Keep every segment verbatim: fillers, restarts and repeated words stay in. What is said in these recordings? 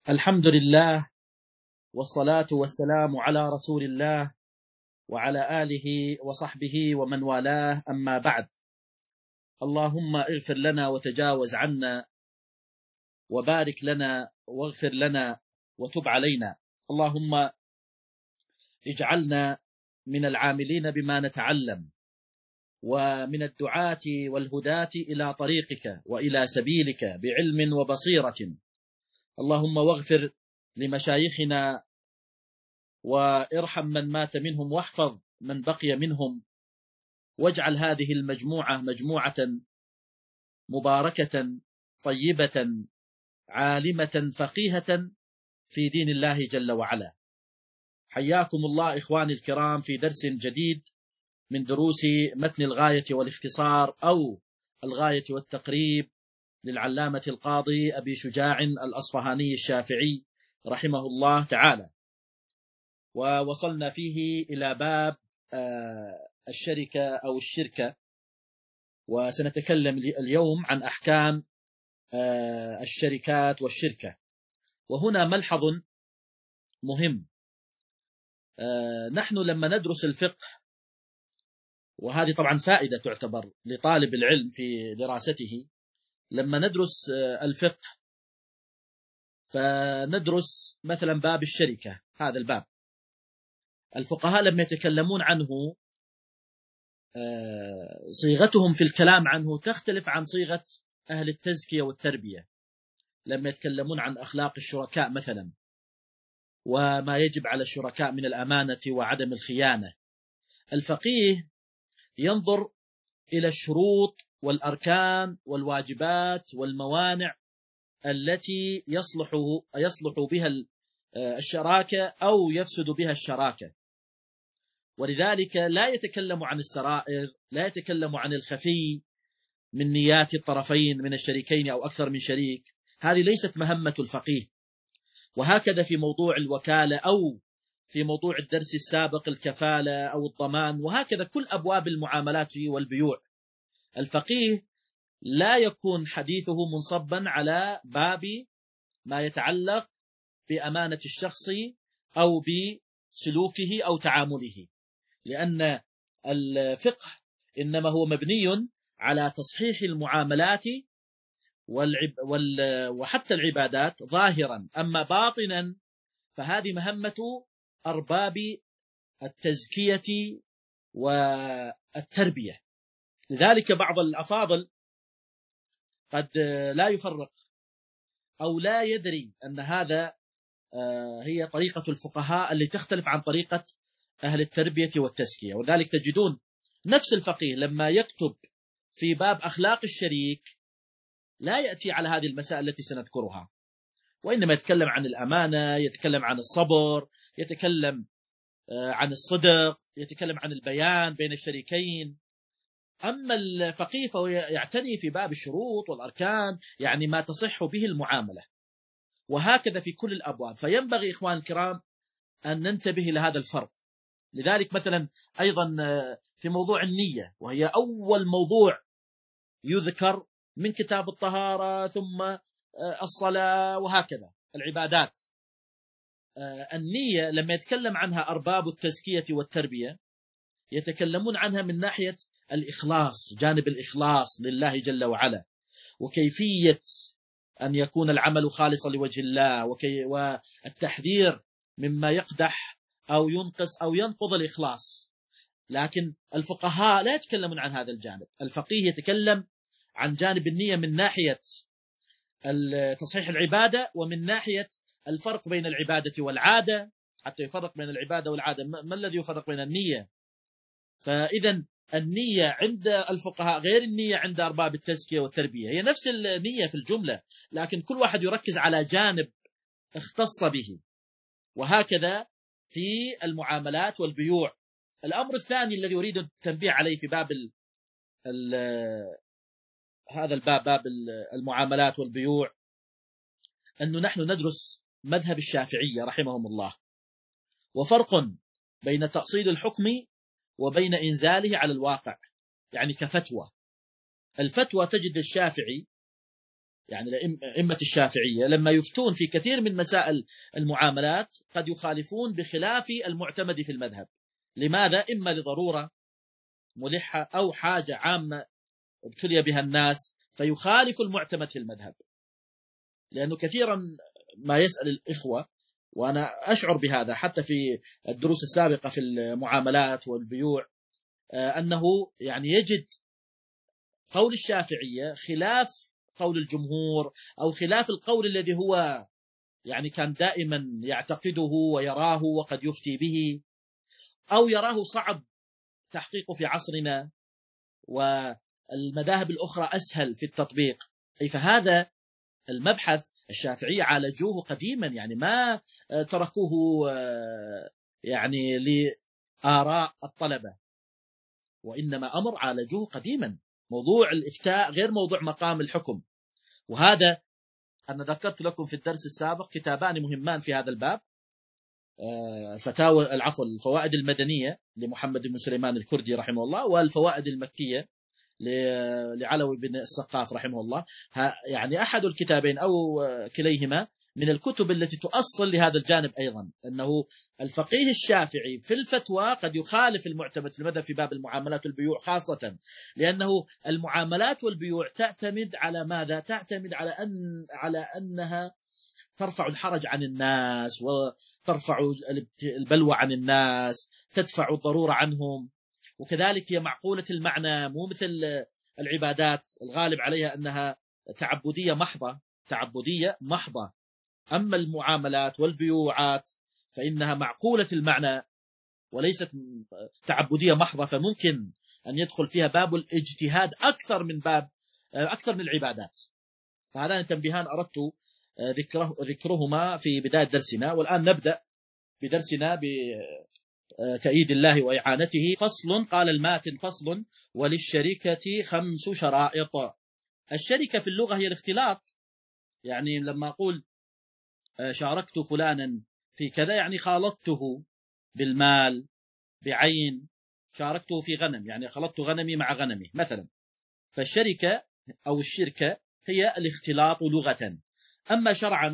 الحمد لله والصلاة والسلام على رسول الله وعلى آله وصحبه ومن والاه، أما بعد. اللهم اغفر لنا وتجاوز عنا وبارك لنا واغفر لنا وتب علينا. اللهم اجعلنا من العاملين بما نتعلم ومن الدعاة والهداة إلى طريقك وإلى سبيلك بعلم وبصيرة. اللهم واغفر لمشايخنا وارحم من مات منهم واحفظ من بقي منهم، واجعل هذه المجموعة مجموعة مباركة طيبة عالمة فقيهة في دين الله جل وعلا. حياكم الله إخواني الكرام في درس جديد من دروس متن الغاية والاختصار أو الغاية والتقريب للعلامة القاضي أبي شجاع الأصفهاني الشافعي رحمه الله تعالى. ووصلنا فيه إلى باب الشركة أو الشركة، وسنتكلم اليوم عن أحكام الشركات والشركة. وهنا ملحظ مهم، نحن لما ندرس الفقه، وهذه طبعا فائدة تعتبر لطالب العلم في دراسته، لما ندرس الفقه فندرس مثلا باب الشركة. هذا الباب الفقهاء لما يتكلمون عنه صيغتهم في الكلام عنه تختلف عن صيغة أهل التزكية والتربية لما يتكلمون عن أخلاق الشركاء مثلا، وما يجب على الشركاء من الأمانة وعدم الخيانة. الفقيه ينظر إلى الشروط والأركان والواجبات والموانع التي يصلح يصلح بها الشراكة أو يفسد بها الشراكة، ولذلك لا يتكلم عن السرائر، لا يتكلم عن الخفي من نيات الطرفين من الشريكين أو أكثر من شريك. هذه ليست مهمة الفقيه. وهكذا في موضوع الوكالة أو في موضوع الدرس السابق الكفالة أو الضمان، وهكذا كل أبواب المعاملات والبيوع. الفقيه لا يكون حديثه منصبا على باب ما يتعلق بأمانة الشخص أو بسلوكه أو تعامله، لأن الفقه إنما هو مبني على تصحيح المعاملات والعب وال وحتى العبادات ظاهرا، أما باطنا فهذه مهمة أرباب التزكية والتربية. لذلك بعض الأفاضل قد لا يفرق أو لا يدري أن هذا هي طريقة الفقهاء اللي تختلف عن طريقة أهل التربية والتزكية. وذلك تجدون نفس الفقيه لما يكتب في باب أخلاق الشريك لا يأتي على هذه المسائل التي سنذكرها، وإنما يتكلم عن الأمانة، يتكلم عن الصبر، يتكلم عن الصدق، يتكلم عن البيان بين الشريكين. أما الفقيه فهو يعتني في باب الشروط والأركان، يعني ما تصح به المعاملة، وهكذا في كل الأبواب. فينبغي إخوان الكرام أن ننتبه لهذا الفرق. لذلك مثلا أيضا في موضوع النية، وهي أول موضوع يذكر من كتاب الطهارة ثم الصلاة وهكذا العبادات، النية لما يتكلم عنها أرباب التزكية والتربية يتكلمون عنها من ناحية الإخلاص، جانب الإخلاص لله جل وعلا، وكيفية أن يكون العمل خالصا لوجه الله، وكي والتحذير مما يقدح أو ينقص أو ينقض الإخلاص. لكن الفقهاء لا يتكلمون عن هذا الجانب. الفقيه يتكلم عن جانب النية من ناحية تصحيح العبادة، ومن ناحية الفرق بين العبادة والعادة، حتى يفرق بين العبادة والعادة. ما الذي يفرق بين النية؟ فإذا النية عند الفقهاء غير النية عند أرباب التزكية والتربية، هي نفس النية في الجملة، لكن كل واحد يركز على جانب اختص به. وهكذا في المعاملات والبيوع. الأمر الثاني الذي أريد التنبيه عليه في باب ال ال هذا الباب، باب المعاملات والبيوع، أنه نحن ندرس مذهب الشافعية رحمهم الله، وفرق بين تأصيل الحكم وبين إنزاله على الواقع، يعني كفتوى. الفتوى تجد الشافعي يعني أئمة الشافعية لما يفتون في كثير من مسائل المعاملات قد يخالفون بخلاف المعتمد في المذهب. لماذا؟ إما لضرورة ملحة أو حاجة عامة ابتلي بها الناس فيخالف المعتمد في المذهب. لأنه كثيرا ما يسأل الإخوة، وأنا أشعر بهذا حتى في الدروس السابقة في المعاملات والبيوع، أنه يعني يجد قول الشافعية خلاف قول الجمهور أو خلاف القول الذي هو يعني كان دائما يعتقده ويراه وقد يفتي به، أو يراه صعب تحقيقه في عصرنا والمذاهب الأخرى أسهل في التطبيق. أي فهذا المبحث الشافعية عالجوه قديما، يعني ما تركوه يعني لآراء الطلبة، وإنما أمر عالجوه قديما. موضوع الإفتاء غير موضوع مقام الحكم. وهذا أنا ذكرت لكم في الدرس السابق كتابان مهمان في هذا الباب، الفتاوى العفو الفوائد المدنية لمحمد بن سليمان الكردي رحمه الله، والفوائد المكية لعلوي بن السقاف رحمه الله. يعني أحد الكتابين أو كليهما من الكتب التي تؤصل لهذا الجانب أيضا، أنه الفقيه الشافعي في الفتوى قد يخالف المعتمد في المذهب في باب المعاملات والبيوع، خاصة لأنه المعاملات والبيوع تعتمد على ماذا؟ تعتمد على أن على أنها ترفع الحرج عن الناس وترفع البلوى عن الناس، تدفع الضرورة عنهم، وكذلك هي معقولة المعنى، مو مثل العبادات الغالب عليها أنها تعبدية محضة تعبدية محضة. أما المعاملات والبيوعات فإنها معقولة المعنى وليست تعبدية محضة، فممكن أن يدخل فيها باب الاجتهاد أكثر من باب أكثر من العبادات. فهذان تنبيهان أردت ذكره ذكرهما في بداية درسنا. والآن نبدأ بدرسنا بتأييد الله وإعانته. فصل. قال الماتن: فصل: وللشركة خمس شرائط. الشركة في اللغة هي الاختلاط، يعني لما أقول شاركت فلانا في كذا يعني خالطته بالمال بعين، شاركته في غنم يعني خلطت غنمي مع غنمه مثلا. فالشركة أو الشركة هي الاختلاط لغة. أما شرعا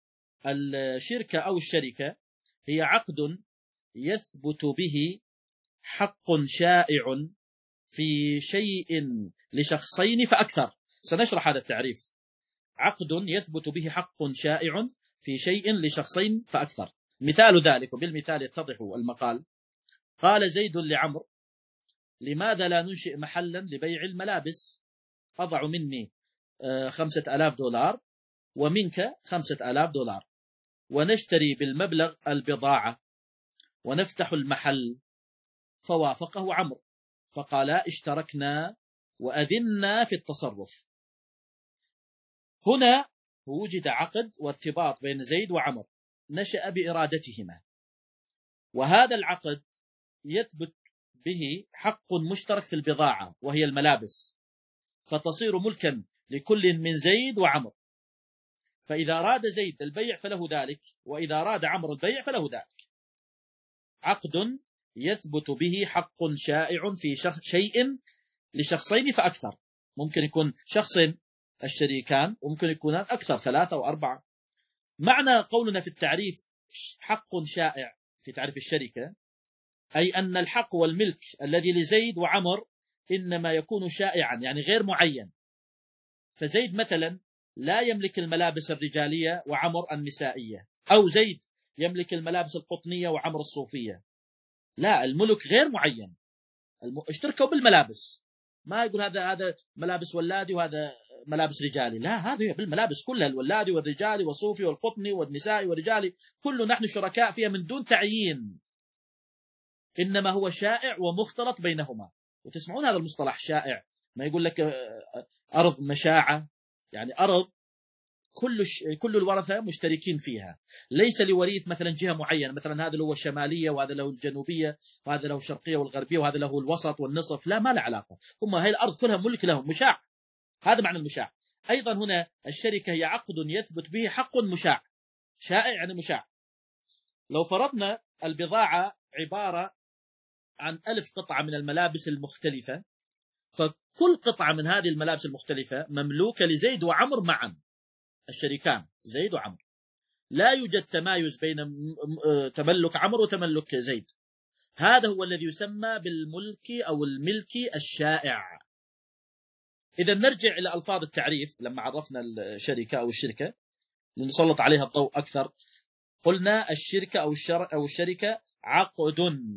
الشركة أو الشركة هي عقد يثبت به حق شائع في شيء لشخصين فأكثر. سنشرح هذا التعريف. عقد يثبت به حق شائع في شيء لشخصين فأكثر. مثال ذلك، وبالمثال يتضح المقال. قال زيد لعمرو: لماذا لا ننشئ محلا لبيع الملابس؟ أضع مني خمسة آلاف دولار ومنك خمسة آلاف دولار، ونشتري بالمبلغ البضاعة ونفتح المحل. فوافقه عمرو فقالا: اشتركنا وأذنا في التصرف. هنا وجد عقد وارتباط بين زيد وعمرو نشأ بإرادتهما، وهذا العقد يثبت به حق مشترك في البضاعة وهي الملابس، فتصير ملكا لكل من زيد وعمرو. فإذا أراد زيد البيع فله ذلك، وإذا أراد عمرو البيع فله ذلك. عقد يثبت به حق شائع في شيء لشخصين فأكثر. ممكن يكون شخص الشريكان، وممكن يكون أكثر، ثلاثة أو أربعة. معنى قولنا في التعريف حق شائع في تعريف الشركة، أي أن الحق والملك الذي لزيد وعمر إنما يكون شائعا، يعني غير معين. فزيد مثلا لا يملك الملابس الرجالية وعمر النسائية، أو زيد يملك الملابس القطنية وعمر الصوفية. لا، الملك غير معين. اشتركوا بالملابس، ما يقول هذا هذا ملابس ولادي وهذا ملابس رجالي، لا، هذه بالملابس كلها، الولادي والرجالي والصوفي والقطني والنسائي والرجالي، كل نحن شركاء فيها من دون تعيين، إنما هو شائع ومختلط بينهما. وتسمعون هذا المصطلح شائع، ما يقول لك أرض مشاعة، يعني أرض كل كل الورثة مشتركين فيها، ليس لوريث مثلا جهة معينة، مثلا هذا له الشمالية وهذا له الجنوبية وهذا له الشرقية والغربية وهذا له الوسط والنصف، لا، ما له علاقة، هم هي الأرض كلها ملك لهم، مشاع. هذا معنى المشاع. أيضا هنا الشركة هي عقد يثبت به حق مشاع. شائع يعني مشاع. لو فرضنا البضاعة عبارة عن ألف قطعة من الملابس المختلفة، كل قطعة من هذه الملابس المختلفة مملوكة لزيد وعمر معا، الشريكان زيد وعمر، لا يوجد تمايز بين تملك عمر وتملك زيد. هذا هو الذي يسمى بالملك أو الملك الشائع. إذا نرجع إلى ألفاظ التعريف. لما عرفنا الشركة أو الشركة لنسلط عليها الضوء أكثر، قلنا الشركة أو الشر أو الشركة عقد.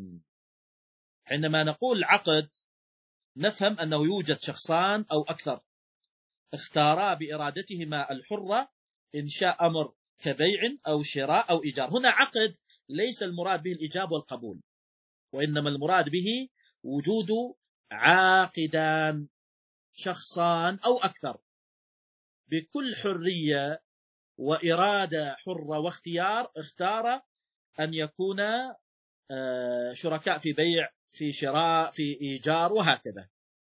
عندما نقول عقد نفهم أنه يوجد شخصان أو أكثر اختارا بإرادتهما الحرة إنشاء أمر كبيع أو شراء أو إيجار. هنا عقد ليس المراد به الإيجاب والقبول، وإنما المراد به وجود عاقدان، شخصان أو أكثر بكل حرية وإرادة حرة واختيار اختار أن يكون شركاء في بيع، في شراء، في إيجار، وهكذا.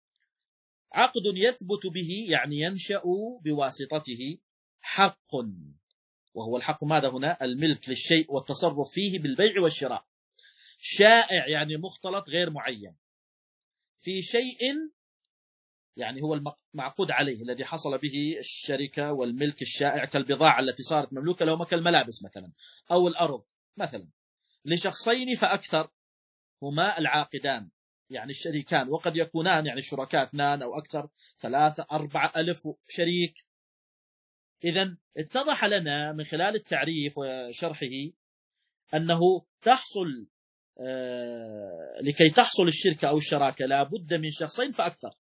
عقد يثبت به يعني ينشأ بواسطته حق، وهو الحق ماذا هنا؟ الملك للشيء والتصرف فيه بالبيع والشراء. شائع يعني مختلط غير معين في شيء، يعني هو المعقود عليه الذي حصل به الشركة والملك الشائع، كالبضاعة التي صارت مملوكة لهما كالملابس مثلا، أو الأرض مثلا، لشخصين فأكثر هما العاقدان يعني الشريكان، وقد يكونان يعني الشركاء اثنان أو أكثر، ثلاثة أربعة ألف شريك. إذن اتضح لنا من خلال التعريف وشرحه أنه تحصل آه لكي تحصل الشركة أو الشراكة لا بد من شخصين فأكثر،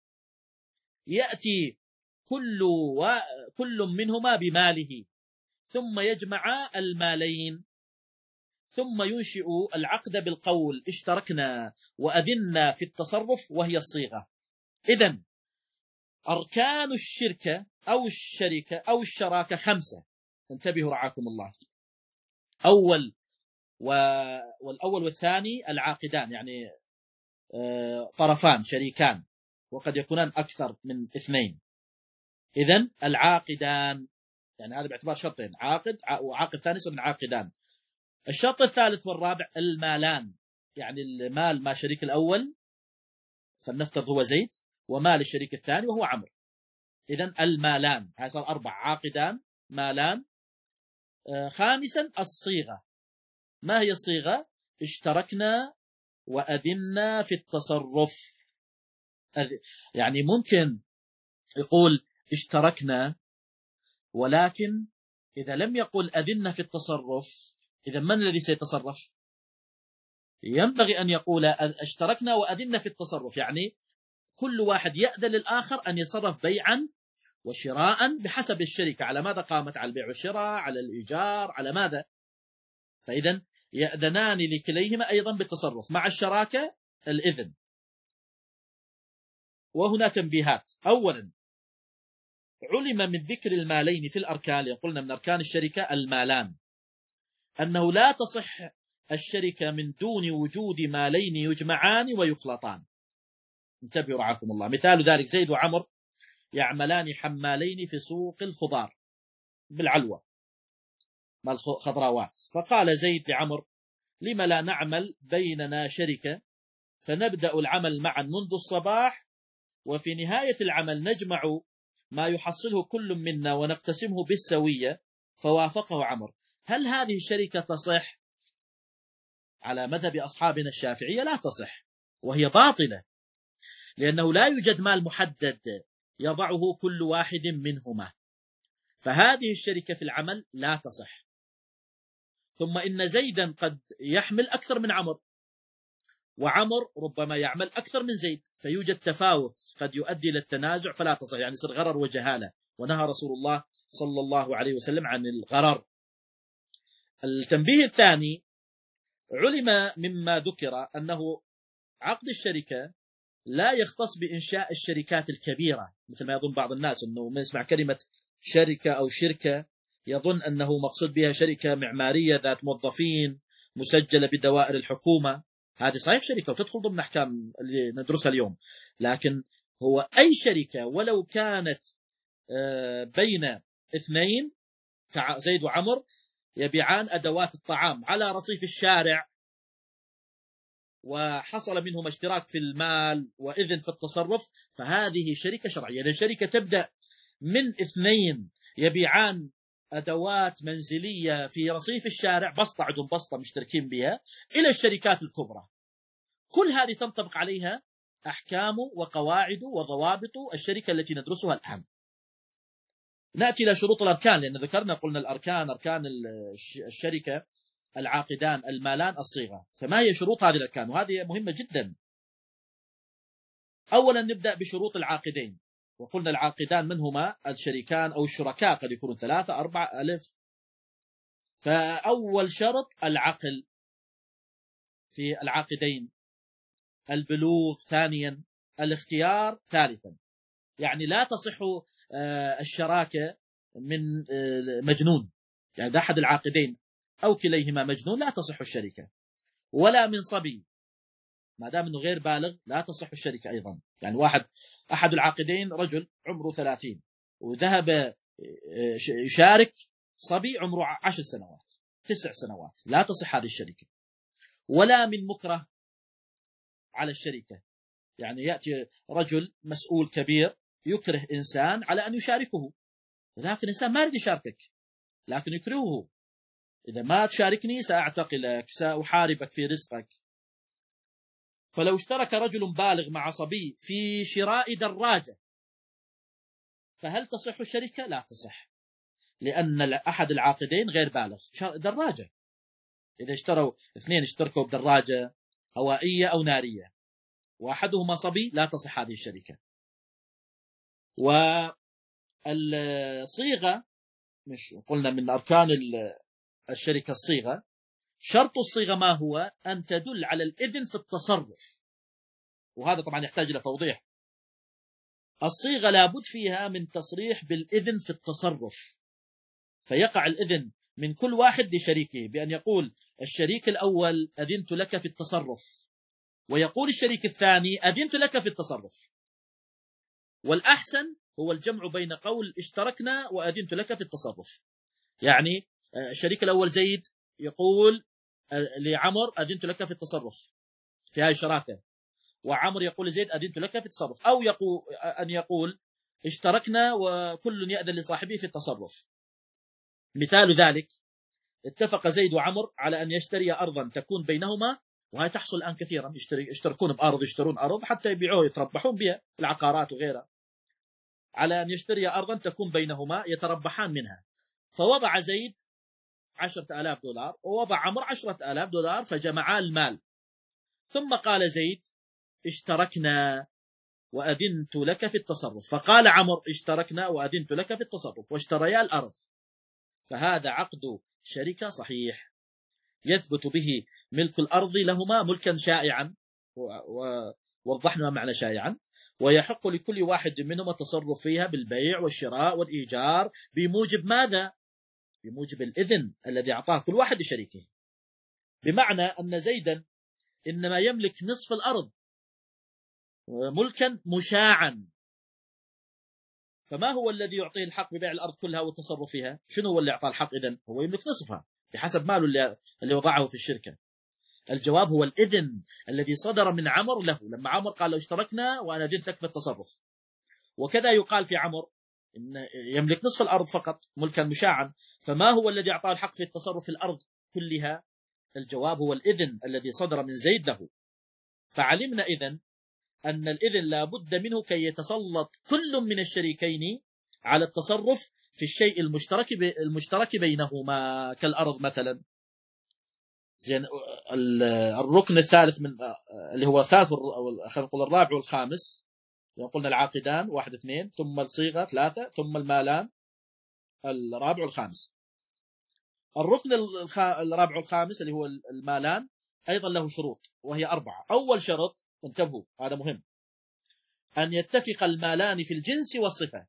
يأتي كل, و... كل منهما بماله ثم يجمع المالين ثم ينشئ العقد بالقول اشتركنا وأذنا في التصرف، وهي الصيغة. إذن أركان الشركة أو الشركة أو الشراكة خمسة، انتبهوا رعاكم الله. أول و... والأول والثاني العاقدان يعني طرفان شريكان، وقد يكونان أكثر من اثنين. إذن العاقدان يعني هذا باعتبار شرطين، عاقد وعاقد ثاني من عاقدان. الشرط الثالث والرابع المالان، يعني المال ما شريك الأول فلنفترض هو زيد، ومال الشريك الثاني وهو عمرو. إذن المالان، هذا صار أربع، عاقدان مالان. آه خامسا الصيغة. ما هي الصيغة؟ اشتركنا وأذنا في التصرف. يعني ممكن يقول اشتركنا، ولكن إذا لم يقل أذنا في التصرف، إذا من الذي سيتصرف؟ ينبغي أن يقول اشتركنا وأذنا في التصرف، يعني كل واحد يأذن للآخر أن يتصرف بيعا وشراء بحسب الشركة، على ماذا قامت؟ على البيع والشراء، على الإيجار، على ماذا؟ فإذا يأذنان لكليهما أيضا بالتصرف مع الشراكة الإذن. وهنا تنبيهات. أولا، علم من ذكر المالين في الأركان، قلنا من أركان الشركة المالان، أنه لا تصح الشركة من دون وجود مالين يجمعان ويخلطان. انتبهوا رعاكم الله. مثال ذلك زيد وعمر يعملان حمالين في سوق الخضار بالعلوة مع الخضراوات، فقال زيد لعمر لما لا نعمل بيننا شركة فنبدأ العمل معا منذ الصباح، وفي نهاية العمل نجمع ما يحصله كل منا ونقتسمه بالسوية. فوافقه عمر. هل هذه الشركة تصح؟ على مذهب أصحابنا الشافعية لا تصح، وهي باطلة، لأنه لا يوجد مال محدد يضعه كل واحد منهما، فهذه الشركة في العمل لا تصح. ثم إن زيدا قد يحمل أكثر من عمر، وعمر ربما يعمل أكثر من زيد، فيوجد تفاوت قد يؤدي إلى التنازع فلا تصح، يعني يصير غرر وجهالة، ونهى رسول الله صلى الله عليه وسلم عن الغرر. التنبيه الثاني، علم مما ذكر أنه عقد الشركة لا يختص بإنشاء الشركات الكبيرة، مثل ما يظن بعض الناس أنه من يسمع كلمة شركة أو شركة يظن أنه مقصود بها شركة معمارية ذات موظفين مسجلة بدوائر الحكومة. هذه صحيح شركة وتدخل ضمن أحكام اللي ندرسها اليوم، لكن هو أي شركة ولو كانت بين اثنين كزيد وعمر يبيعان أدوات الطعام على رصيف الشارع، وحصل منهما اشتراك في المال وإذن في التصرف، فهذه شركة شرعية. إذا شركة تبدأ من اثنين يبيعان أدوات منزلية في رصيف الشارع، بسطة عندهم بسطة مشتركين بها، إلى الشركات الكبرى، كل هذه تنطبق عليها أحكام وقواعد وضوابط الشركة التي ندرسها الآن. نأتي إلى شروط الأركان، لأن ذكرنا قلنا الأركان، أركان الشركة العاقدان، المالان، الصيغة. فما هي شروط هذه الأركان؟ وهذه مهمة جدا. أولا نبدأ بشروط العاقدين، وقلنا العاقدان من هما؟ الشريكان أو الشركاء، قد يكونوا ثلاثة أربعة ألف. فأول شرط العقل في العاقدين، البلوغ ثانيا، الاختيار ثالثا. يعني لا تصح الشراكة من مجنون، يعني إذا أحد العاقدين أو كليهما مجنون لا تصح الشركة، ولا من صبي، ما دام أنه غير بالغ لا تصح الشركة أيضا. يعني واحد أحد العاقدين رجل عمره ثلاثين وذهب يشارك صبي عمره عشر سنوات تسع سنوات، لا تصح هذه الشركة. ولا من مكره على الشركة، يعني يأتي رجل مسؤول كبير يكره إنسان على أن يشاركه، ذاك الإنسان ما يريد يشاركك لكن يكرهه، إذا ما تشاركني سأعتقلك، سأحاربك في رزقك. فلو اشترك رجل بالغ مع صبي في شراء دراجة، فهل تصح الشركة؟ لا تصح، لأن أحد العاقدين غير بالغ. دراجة، إذا اشتروا اثنين اشتركوا بدراجة هوائية أو نارية وأحدهما صبي، لا تصح هذه الشركة. والصيغة، مش قلنا من أركان الشركة الصيغة، شرط الصيغة ما هو؟ أن تدل على الإذن في التصرف، وهذا طبعا يحتاج إلى توضيح. الصيغة لابد فيها من تصريح بالإذن في التصرف، فيقع الإذن من كل واحد لشريكه بأن يقول الشريك الأول أذنت لك في التصرف، ويقول الشريك الثاني أذنت لك في التصرف. والأحسن هو الجمع بين قول اشتركنا وأذنت لك في التصرف. يعني الشريك الأول زيد يقول لعمر أذنت لك في التصرف في هذه الشراكة، وعمر يقول لزيد أذنت لك في التصرف، أو يقول أن يقول اشتركنا وكل يأذن لصاحبه في التصرف. مثال ذلك، اتفق زيد وعمر على أن يشتري أرضا تكون بينهما، وهي تحصل الآن كثيرا، يشتركون بأرض، يشترون أرض حتى يبيعوه يتربحون بها، العقارات وغيرها، على أن يشتري أرضا تكون بينهما يتربحان منها. فوضع زيد عشرة آلاف دولار ووضع عمر عشرة آلاف دولار، فجمعا المال. ثم قال زيد اشتركنا وأذنت لك في التصرف، فقال عمر اشتركنا وأذنت لك في التصرف، واشتريا الأرض. فهذا عقد شركة صحيح يثبت به ملك الأرض لهما ملكا شائعا، ووضحنا معنى شائعا، ويحق لكل واحد منهما التصرف فيها بالبيع والشراء والإيجار بموجب ماذا؟ بموجب الإذن الذي أعطاه كل واحد لشريكه. بمعنى أن زيدا إنما يملك نصف الأرض ملكا مشاعا، فما هو الذي يعطيه الحق ببيع الأرض كلها والتصرف فيها؟ شنو هو اللي أعطاه الحق إذن؟ هو يملك نصفها بحسب ماله اللي, اللي وضعه في الشركة. الجواب هو الإذن الذي صدر من عمر له، لما عمر قال لو اشتركنا وأنا أذنت لك في التصرف. وكذا يقال في عمر إن يملك نصف الأرض فقط ملكا مشاعا، فما هو الذي أعطاه الحق في التصرف في الأرض كلها؟ الجواب هو الإذن الذي صدر من زيد له. فعلمنا إذن أن الإذن لا بد منه كي يتسلط كل من الشريكين على التصرف في الشيء المشترك المشترك بينهما، كالأرض مثلا. زين، الركن الثالث من اللي هو الثالث خلينا نقول الرابع والخامس، قلنا العاقدان واحد اثنين، ثم الصيغة ثلاثة، ثم المالان الرابع والخامس. الركن الرابع والخامس اللي هو المالان أيضا له شروط، وهي أربعة. أول شرط، انتبهوا هذا مهم، أن يتفق المالان في الجنس والصفة.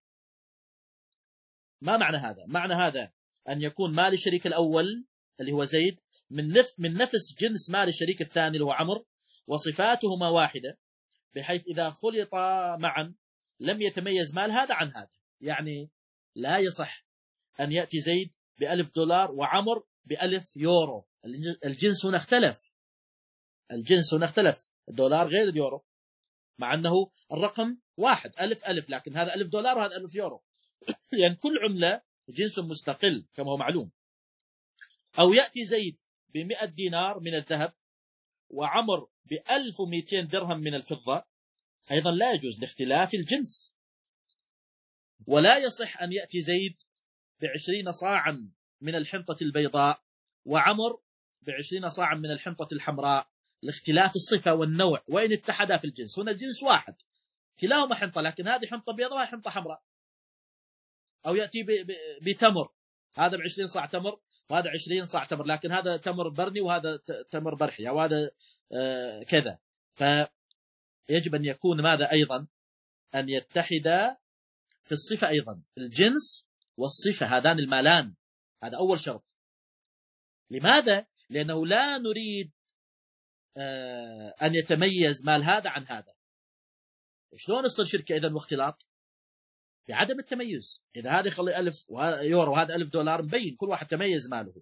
ما معنى هذا؟ معنى هذا أن يكون مال الشريك الأول اللي هو زيد من نفس من نفس جنس مال الشريك الثاني اللي هو عمر، وصفاتهما واحدة، بحيث إذا خلطا معا لم يتميز مال هذا عن هذا. يعني لا يصح أن يأتي زيد بألف دولار وعمر بألف يورو، الجنس هنا اختلف. الجنس هنا اختلف، الدولار غير اليورو، مع أنه الرقم واحد ألف ألف، لكن هذا ألف دولار وهذا ألف يورو لأن يعني كل عملة جنس مستقل كما هو معلوم. أو يأتي زيد بمئة دينار من الذهب وعمر بألف ومئتين درهم من الفضة، أيضا لا يجوز لاختلاف الجنس. ولا يصح أن يأتي زيد بعشرين صاعا من الحنطة البيضاء وعمر بعشرين صاعا من الحنطة الحمراء لاختلاف الصفة والنوع وإن اتحدا في الجنس. هنا الجنس واحد كلاهما حنطة، لكن هذه حنطة بيضاء وهذه حنطة حمراء. أو يأتي بتمر، هذا بعشرين صاع تمر وهذا عشرين صاع تمر، لكن هذا تمر برني وهذا تمر برحي أو هذا آه كذا. فيجب أن يكون ماذا أيضا أن يتحدا في الصفة أيضا، الجنس والصفة هذان المالان، هذا أول شرط. لماذا؟ لأنه لا نريد آه أن يتميز مال هذا عن هذا. شلون يصير شركة إذن واختلاط؟ بعدم التميز. إذا هذا يخلي ألف يورو وهذا ألف دولار مبين كل واحد تميز ماله.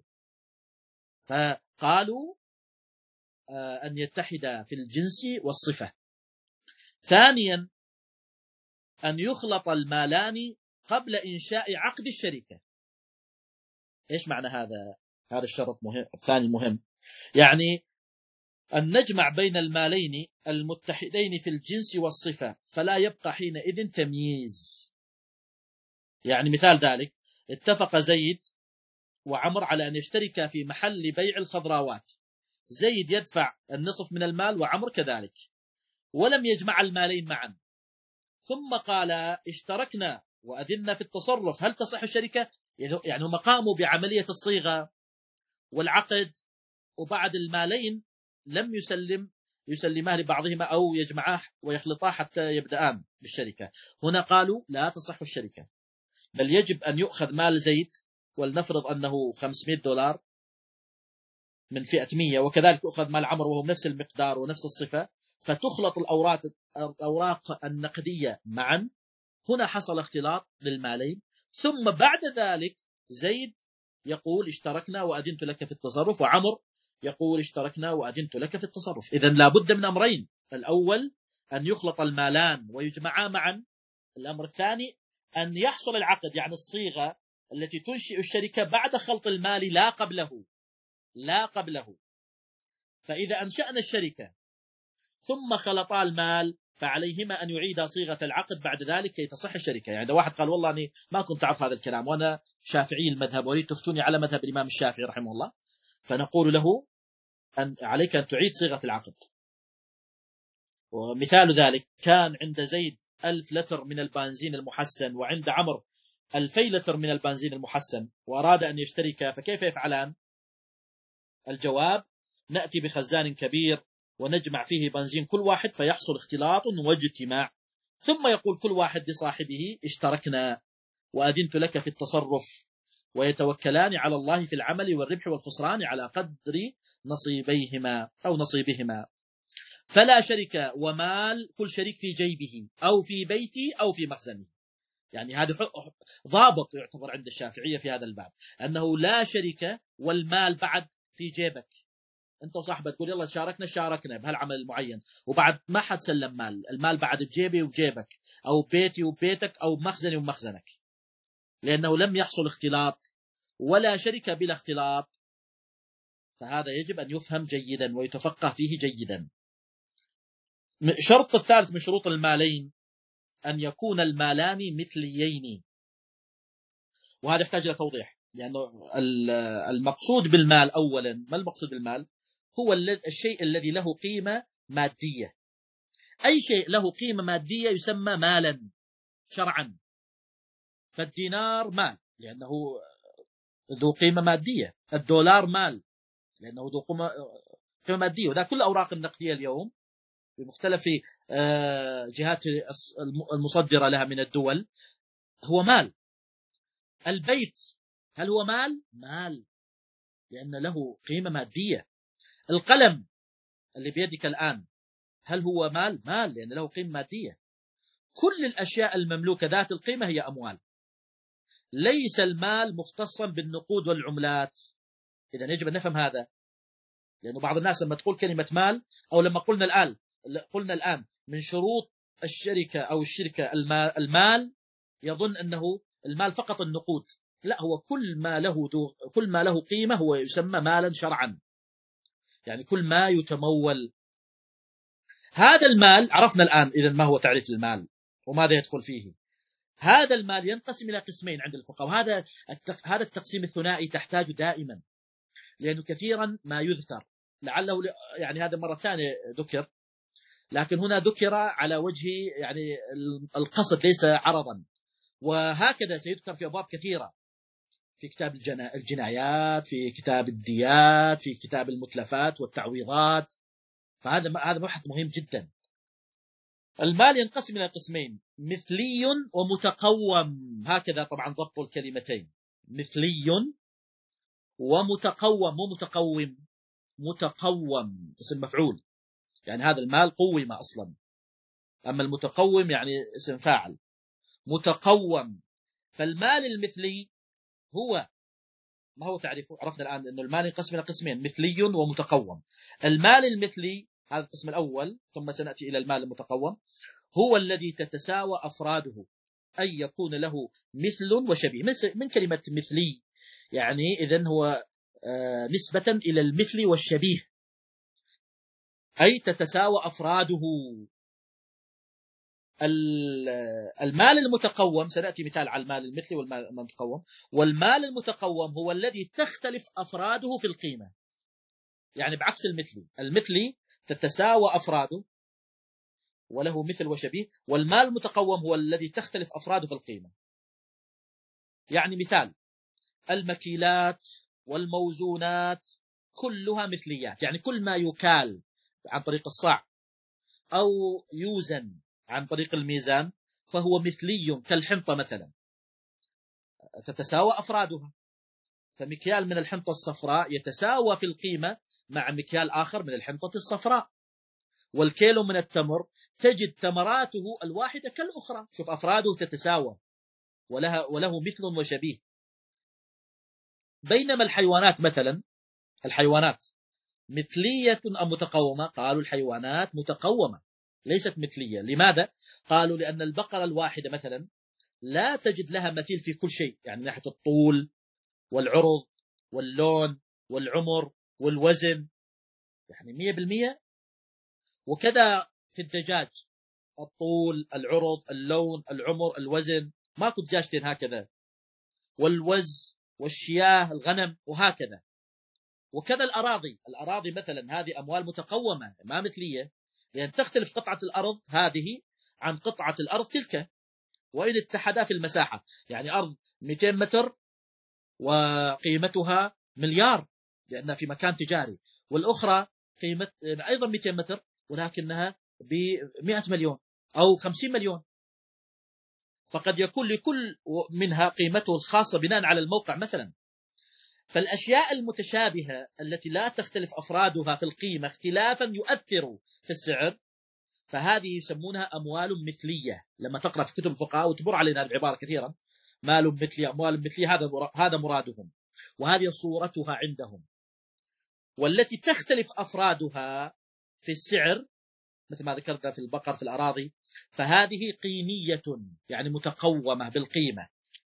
فقالوا آه أن يتحدا في الجنس والصفة. ثانيا أن يخلط المالان قبل إنشاء عقد الشركة. إيش معنى هذا؟ هذا الشرط مهم. الثاني مهم، يعني أن نجمع بين المالين المتحدين في الجنس والصفة فلا يبقى حينئذ تمييز. يعني مثال ذلك، اتفق زيد وعمر على أن يشتركا في محل بيع الخضراوات، زيد يدفع النصف من المال وعمر كذلك، ولم يجمع المالين معا، ثم قال اشتركنا وأذنا في التصرف، هل تصح الشركة؟ يعني هم قاموا بعملية الصيغة والعقد وبعد المالين لم يسلم يسلماه لبعضهما أو يجمعاه ويخلطاه حتى يبدأان بالشركة. هنا قالوا لا تصح الشركة، بل يجب أن يؤخذ مال زيد، ولنفرض أنه خمسمائة دولار من فئة مئة، وكذلك يؤخذ مال عمر وهو نفس المقدار ونفس الصفة، فتخلط الأوراق الأوراق النقدية معا. هنا حصل اختلاط للمالين، ثم بعد ذلك زيد يقول اشتركنا وأذنت لك في التصرف، وعمر يقول اشتركنا وأذنت لك في التصرف. إذن لابد من أمرين، الأول أن يخلط المالان ويجمعا معا، الأمر الثاني أن يحصل العقد، يعني الصيغة التي تنشئ الشركة بعد خلط المال لا قبله لا قبله. فإذا أنشأنا الشركة ثم خلطا المال فعليهما أن يعيدا صيغة العقد بعد ذلك كي تصح الشركة. يعني إذا واحد قال والله أني ما كنت أعرف هذا الكلام وأنا شافعي المذهب وأريد تفتوني على مذهب الإمام الشافعي رحمه الله، فنقول له أن عليك أن تعيد صيغة العقد. ومثال ذلك كان عند زيد ألف لتر من البنزين المحسن وعند عمر ألفي لتر من البنزين المحسن وأراد أن يشترك، فكيف يفعلان؟ الجواب نأتي بخزان كبير ونجمع فيه بنزين كل واحد فيحصل اختلاط واجتماع، ثم يقول كل واحد لصاحبه اشتركنا وأذنت لك في التصرف، ويتوكلان على الله في العمل والربح والخسران على قدر نصيبيهما أو نصيبهما. فلا شركة ومال كل شريك في جيبه أو في بيته أو في مخزنه. يعني هذا ضابط يعتبر عند الشافعية في هذا الباب، أنه لا شركة والمال بعد في جيبك، أنت وصاحبة تقول يلا شاركنا شاركنا بهالعمل المعين، وبعد ما حد سلم مال، المال بعد بجيبي وبجيبك أو بيتي وبيتك أو مخزني ومخزنك، لأنه لم يحصل اختلاط ولا شركة بلا اختلاط. فهذا يجب أن يفهم جيدا ويتفقه فيه جيدا. شرط الثالث من شروط المالين أن يكون المالان مثليين، وهذا يحتاج إلى توضيح، لأنه المقصود بالمال أولا، ما المقصود بالمال؟ هو الشيء الذي له قيمة مادية. أي شيء له قيمة مادية يسمى مالا شرعا. فالدينار مال لأنه ذو قيمة مادية، الدولار مال لأنه ذو قيمة مادية، وذا كل الأوراق النقدية اليوم بمختلف جهات المصدرة لها من الدول هو مال. البيت هل هو مال؟ مال لأن له قيمة مادية. القلم اللي بيدك الآن هل هو مال؟ مال لأن له قيمة مادية. كل الأشياء المملوكة ذات القيمة هي أموال. ليس المال مختصا بالنقود والعملات. إذن يجب أن نفهم هذا. لأنه بعض الناس لما تقول كلمة مال، أو لما قلنا الآن قلنا الآن من شروط الشركة أو الشركة المال، يظن أنه المال فقط النقود. لا، هو كل ما له دو كل ما له قيمة هو يسمى مالا شرعا، يعني كل ما يتمول. هذا المال عرفنا الآن إذن ما هو تعريف المال وماذا يدخل فيه. هذا المال ينقسم إلى قسمين عند الفقهاء، وهذا هذا التقسيم الثنائي تحتاج دائما، لأنه كثيرا ما يذكر، لعله يعني هذا مرة ثانية ذكر، لكن هنا ذكر على وجه يعني القصد ليس عرضا، وهكذا سيذكر في أبواب كثيرة، في كتاب الجنايات، في كتاب الديات، في كتاب المتلفات والتعويضات. فهذا هذا مبحث مهم جدا. المال ينقسم إلى قسمين: مثلي ومتقوم. هكذا طبعا ضبط الكلمتين: مثلي ومتقوم. مو متقوم، متقوم اسم مفعول، يعني هذا المال قوم أصلا، أما المتقوم يعني اسم فاعل. متقوم. فالمال المثلي هو ما هو تعريفه؟ عرفنا الآن أن المال ينقسم إلى قسمين: مثلي ومتقوم. المال المثلي هذا القسم الأول، ثم سنأتي إلى المال المتقوم، هو الذي تتساوى أفراده، أي يكون له مثل وشبيه. من كلمة مثلي يعني إذن هو نسبة إلى المثل والشبيه، أي تتساوى أفراده. المال المتقوم سنأتي مثال على المال المثلي والمال المتقوم. والمال المتقوم هو الذي تختلف أفراده في القيمة، يعني بعكس المثلي. المثلي تتساوى أفراده وله مثل وشبيه، والمال المتقوم هو الذي تختلف أفراده في القيمة. يعني مثال: المكيلات والموزونات كلها مثليات، يعني كل ما يكال عن طريق الصاع أو يوزن عن طريق الميزان فهو مثلي. كالحنطة مثلا تتساوى أفرادها، فمكيال من الحنطة الصفراء يتساوى في القيمة مع مكيال آخر من الحنطة الصفراء. والكيلو من التمر تجد ثمراته الواحدة كالأخرى، شوف أفراده تتساوى ولها وله مثل وشبيه. بينما الحيوانات مثلا، الحيوانات مثلية أم متقومة؟ قالوا الحيوانات متقومة ليست مثلية. لماذا؟ قالوا لأن البقرة الواحدة مثلا لا تجد لها مثيل في كل شيء، يعني من ناحية الطول والعرض واللون والعمر والوزن، يعني مية بالمية. وكذا في الدجاج، الطول، العرض، اللون، العمر، الوزن، ماكو دجاجتين هكذا. والوز والشياه، الغنم، وهكذا. وكذا الأراضي، الأراضي مثلا هذه أموال متقومة ما مثلية، لأن تختلف قطعة الأرض هذه عن قطعة الأرض تلك، وإن اتحدا في المساحة. يعني أرض مئتين متر وقيمتها مليار لأنها في مكان تجاري، والأخرى قيمة أيضا مئتين متر ولكنها بمئة مليون أو خمسين مليون. فقد يكون لكل منها قيمته الخاصة بناء على الموقع مثلا. فالأشياء المتشابهة التي لا تختلف أفرادها في القيمة اختلافا يؤثر في السعر، فهذه يسمونها أموال مثلية. لما تقرأ في كتب الفقهاء وتمر علينا هذه العبارة كثيرا: مال مثلي، أموال مثلي، هذا هذا مرادهم، وهذه صورتها عندهم. والتي تختلف أفرادها في السعر مثل ما ذكرت في البقر في الأراضي، فهذه قيمية، يعني متقومة بالقيمة.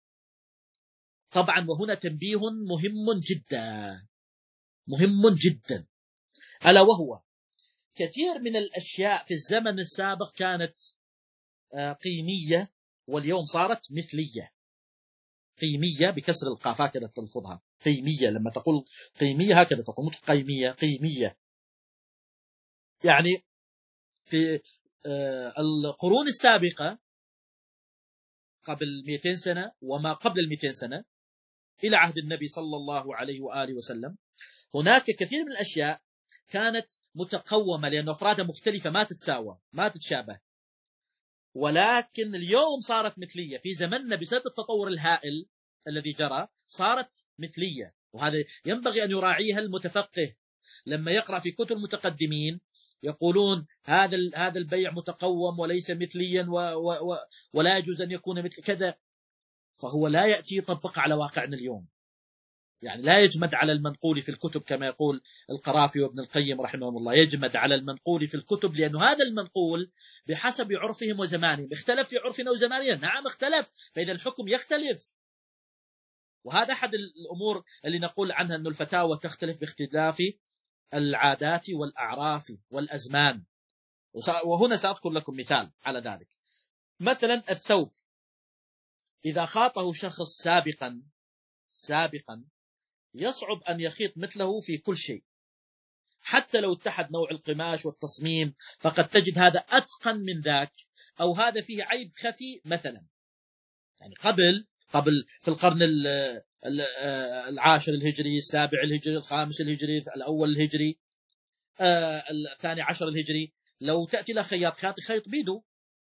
طبعا وهنا تنبيه مهم جدا مهم جدا، ألا وهو كثير من الأشياء في الزمن السابق كانت قيمية واليوم صارت مثلية. قيمية بكسر القاف هكذا تلفظها، قيمية. لما تقول قيمية هكذا تقول، مش قيمية، قيمية. يعني في القرون السابقة قبل مئتين سنة وما قبل المئتين سنة إلى عهد النبي صلى الله عليه وآله وسلم، هناك كثير من الأشياء كانت متقومة لأن أفرادها مختلفة، ما تتساوى ما تتشابه. ولكن اليوم صارت مثلية. في زمننا بسبب التطور الهائل الذي جرى صارت مثلية، وهذا ينبغي أن يراعيها المتفقه لما يقرأ في كتب المتقدمين يقولون هذا هذا البيع متقوم وليس مثليا و و و ولا يجوز أن يكون مثل كذا، فهو لا يأتي يطبق على واقعنا اليوم. يعني لا يجمد على المنقول في الكتب كما يقول القرافي وابن القيم رحمهم الله، يجمد على المنقول في الكتب، لأن هذا المنقول بحسب عرفهم وزمانهم. اختلف في عرفنا وزماننا، نعم اختلف، فإذا الحكم يختلف. وهذا أحد الأمور اللي نقول عنها أن الفتاوى تختلف باختلاف العادات والأعراف والأزمان. وهنا سأذكر لكم مثال على ذلك. مثلا الثوب، إذا خاطه شخص سابقا سابقا يصعب أن يخيط مثله في كل شيء، حتى لو اتحد نوع القماش والتصميم، فقد تجد هذا أتقن من ذاك، أو هذا فيه عيب خفي مثلا. يعني قبل قبل في القرن العاشر الهجري، السابع الهجري، الخامس الهجري، الأول الهجري، الثاني عشر الهجري، لو تأتي لخياط خياط خيط بيده،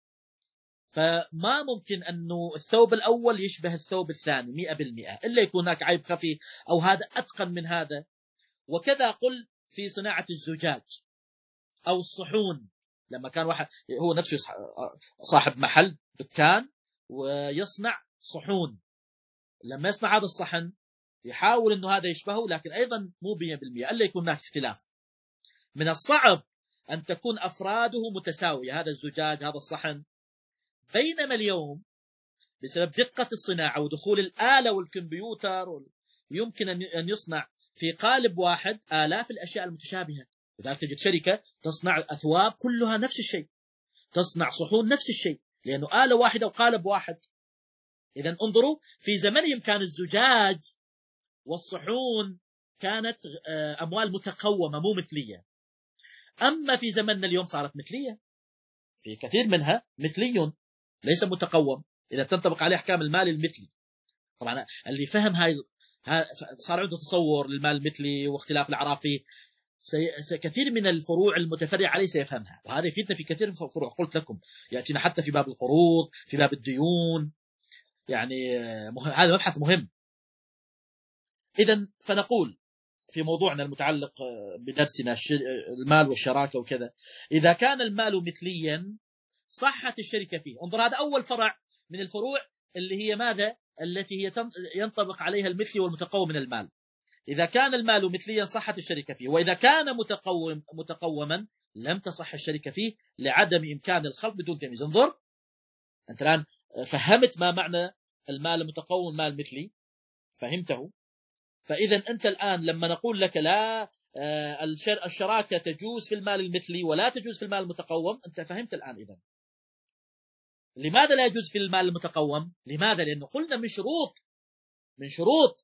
فما ممكن أنه الثوب الأول يشبه الثوب الثاني مئة بالمئة، إلا يكون هناك عيب خفي أو هذا أتقن من هذا. وكذا قل في صناعة الزجاج أو الصحون، لما كان واحد هو نفسه صاحب محل دكان ويصنع صحون، لما يصنع هذا الصحن يحاول أنه هذا يشبهه، لكن أيضا مو مئة بالمئة، إلا يكون هناك اختلاف. من الصعب أن تكون أفراده متساوية، هذا الزجاج هذا الصحن. بينما اليوم بسبب دقة الصناعة ودخول الآلة والكمبيوتر يمكن أن يصنع في قالب واحد آلاف الأشياء المتشابهة. لذلك تجد شركة تصنع أثواب كلها نفس الشيء، تصنع صحون نفس الشيء، لأنه آلة واحدة وقالب واحد. إذن انظروا، في زمنهم كان الزجاج والصحون كانت أموال متقومة مو مثلية. أما في زمننا اليوم صارت مثلية، في كثير منها مثلي ليس متقوم، إذا تنطبق عليه أحكام المال المثلي. طبعا اللي فهم هاي صار عنده تصور للمال المثلي واختلاف الأعراف فيه، سي... كثير من الفروع المتفرعة عليه سيفهمها، وهذا يفيدنا في كثير من الفروع. قلت لكم يأتينا حتى في باب القروض، في باب الديون، يعني مهم. هذا مبحث مهم. إذن فنقول في موضوعنا المتعلق بدرسنا المال والشراكة وكذا، إذا كان المال مثليا صحت الشركة فيه. انظر، هذا أول فرع من الفروع اللي هي ماذا؟ التي هي ينطبق عليها المثلي والمتقوم من المال. إذا كان المال مثليا صحت الشركة فيه، وإذا كان متقوم متقوما لم تصح الشركة فيه لعدم إمكان الخلط بدون تمييز. انظر، أنت الآن فهمت ما معنى المال المتقوم والمال المثلي، فهمته. فإذا أنت الآن لما نقول لك لا الشراكة تجوز في المال المثلي ولا تجوز في المال المتقوم، أنت فهمت الآن. إذن لماذا لا يجوز في المال المتقوم؟ لماذا؟ لأنه قلنا من شروط من شروط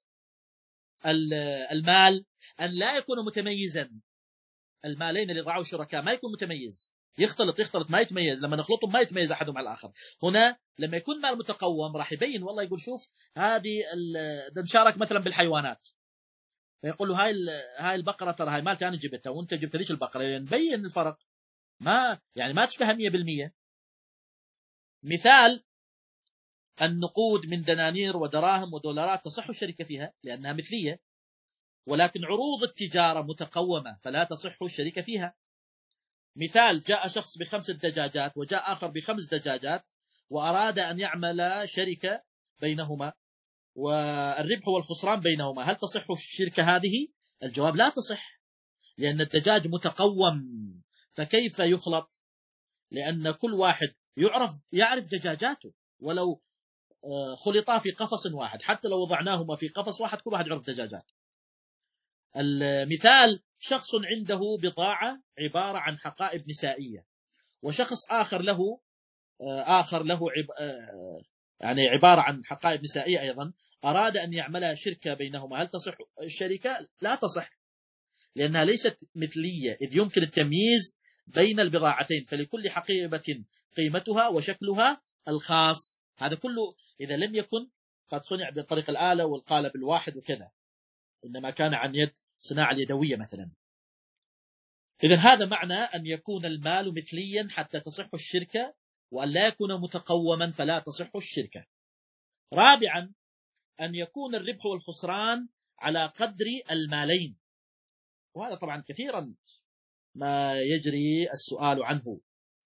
المال أن لا يكون متميزا. المالين اللي ضعوا الشركاء ما يكون متميز، يختلط يختلط ما يتميز، لما نخلطهم ما يتميز أحدهم على الآخر. هنا لما يكون مال متقوم راح يبين، والله يقول شوف هذه نشارك مثلا بالحيوانات، فيقول له هاي هاي البقرة ترى هاي مالتي أنا جبتها وأنت جبت ليش البقرة، نبين الفرق، ما يعني ما تشبه مية بالمية. مثال النقود من دنانير ودراهم ودولارات تصح الشركة فيها لأنها مثلية، ولكن عروض التجارة متقومة فلا تصح الشركة فيها. مثال جاء شخص بخمس دجاجات وجاء آخر بخمس دجاجات وأراد أن يعمل شركة بينهما والربح والخسران بينهما، هل تصح الشركة هذه؟ الجواب لا تصح، لأن الدجاج متقوم، فكيف يخلط؟ لأن كل واحد يعرف يعرف دجاجاته، ولو خلطا في قفص واحد، حتى لو وضعناهما في قفص واحد كل واحد يعرف دجاجات. المثال شخص عنده بضاعة عبارة عن حقائب نسائية، وشخص آخر له آخر له عب... يعني عبارة عن حقائب نسائية أيضا، أراد أن يعملها شركة بينهما، هل تصح الشركة؟ لا تصح، لأنها ليست مثلية، إذ يمكن التمييز بين البضاعتين، فلكل حقيبة قيمتها وشكلها الخاص. هذا كله إذا لم يكن قد صنع بطريق الآلة والقالب الواحد وكذا، إنما كان عن يد صناعة اليدوية مثلا. إذن هذا معنى أن يكون المال مثليا حتى تصح الشركة، وأن لا يكون متقوما فلا تصح الشركة. رابعا أن يكون الربح والخسران على قدر المالين، وهذا طبعا كثيرا ما يجري السؤال عنه.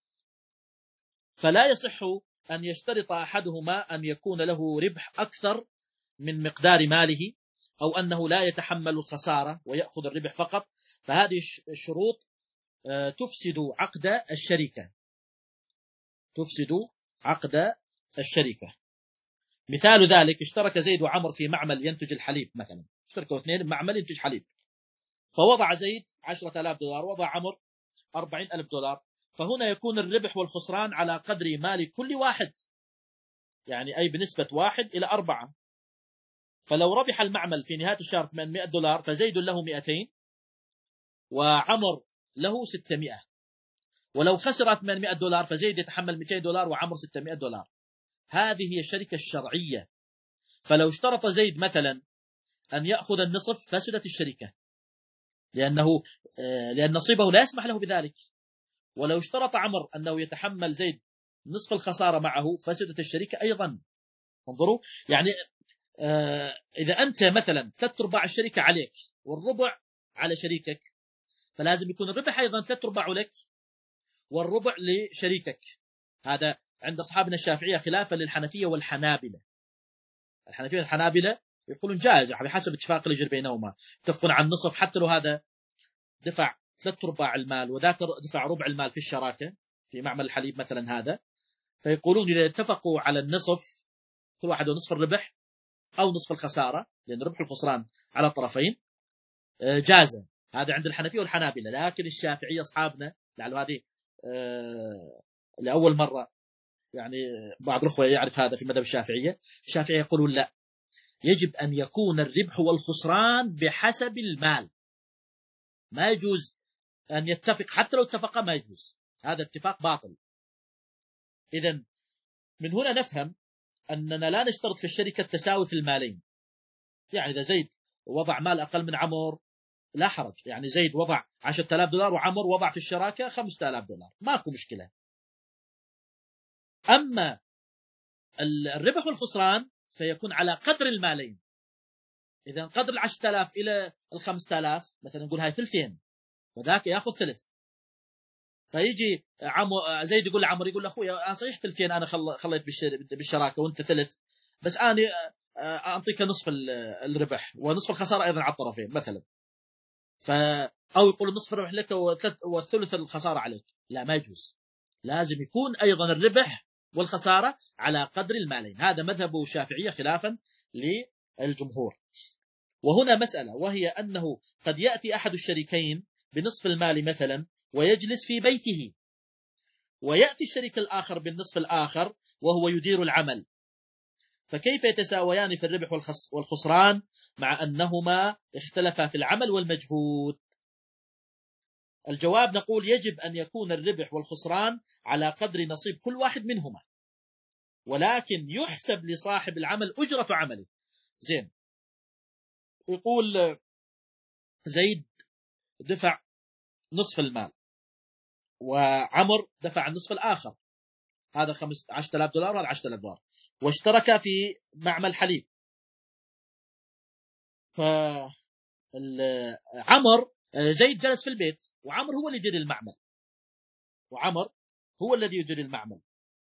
فلا يصح أن يشترط أحدهما أن يكون له ربح أكثر من مقدار ماله، أو أنه لا يتحمل الخسارة ويأخذ الربح فقط، فهذه الشروط تفسد عقد الشركة تفسد عقد الشركة. مثال ذلك: اشترك زيد وعمر في معمل ينتج الحليب مثلا، اشتركوا اثنين بمعمل ينتج حليب، فوضع زيد عشرة آلاف دولار، وضع عمر أربعين ألف دولار، فهنا يكون الربح والخسران على قدر مال كل واحد، يعني أي بنسبة واحد إلى أربعة. فلو ربح المعمل في نهاية الشهر ثمانمائة دولار فزيد له مئتين وعمر له ستمائة، ولو خسر ثمانمائة دولار فزيد يتحمل مئتين دولار وعمر ستمائة دولار. هذه هي الشركة الشرعية. فلو اشترط زيد مثلا أن يأخذ النصف فسدت الشركة، لأنه لأن نصيبه لا يسمح له بذلك. ولو اشترط عمر أنه يتحمل زيد نصف الخسارة معه فسدت الشركة أيضا. انظروا، يعني إذا أنت مثلا ثلاث أرباع الشركة عليك والربع على شريكك، فلازم يكون الربح أيضا ثلاث أرباع لك والربع لشريكك. هذا عند أصحابنا الشافعية خلافا للحنفية والحنابلة. الحنفية والحنابلة يقولون جائز بحسب اتفاق اللي يجري بينهما، يتفقون عن النصف حتى لو هذا دفع ثلاث أرباع المال وذاك دفع ربع المال في الشراكة في معمل الحليب مثلا هذا، فيقولون إذا اتفقوا على النصف كل واحد نصف الربح أو نصف الخسارة، لأن ربح الخسران على الطرفين، جازة. هذا عند الحنفية والحنابلة. لكن الشافعية أصحابنا لعل هذه لأول مرة يعني بعض الأخوة يعرف هذا في مذهب الشافعية. الشافعية يقولون لا، يجب أن يكون الربح والخسران بحسب المال، ما يجوز أن يتفق، حتى لو اتفقا ما يجوز، هذا اتفاق باطل. إذن من هنا نفهم أننا لا نشترط في الشركة التساوي في المالين. يعني إذا زيد وضع مال أقل من عمر لا حرج، يعني زيد وضع عشرة آلاف دولار وعمر وضع في الشراكة خمسة آلاف دولار، ماكو مشكلة. أما الربح والخسران فيكون على قدر المالين. إذا قدر العشرة آلاف إلى الخمسة آلاف مثلا نقول هاي ثلثين، وذاك يأخذ ثلث. فيجي عمو زيد يقول لعمر، يقول لأخوي صحيح ثلثين أنا خليت بالشراكة وأنت ثلث، بس أنا أعطيك نصف الربح ونصف الخسارة أيضا على الطرفين مثلا. ف أو يقول نصف الربح لك والثلث الخسارة عليك. لا، ما يجوز، لازم يكون أيضا الربح والخسارة على قدر المالين. هذا مذهب الشافعية خلافا للجمهور. وهنا مسألة، وهي أنه قد يأتي أحد الشريكين بنصف المال مثلا ويجلس في بيته، ويأتي الشريك الآخر بالنصف الآخر وهو يدير العمل، فكيف يتساويان في الربح والخسران مع أنهما اختلفا في العمل والمجهود؟ الجواب نقول يجب أن يكون الربح والخسران على قدر نصيب كل واحد منهما، ولكن يحسب لصاحب العمل أجرة عمله. زين، يقول زيد دفع نصف المال وعمر دفع النصف الآخر، هذا عشرة آلاف دولار وهذا عشرة آلاف دولار، واشترك في معمل حليب. فعمر زيد جلس في البيت وعمر هو اللي يدير المعمل، وعمر هو الذي يدير المعمل.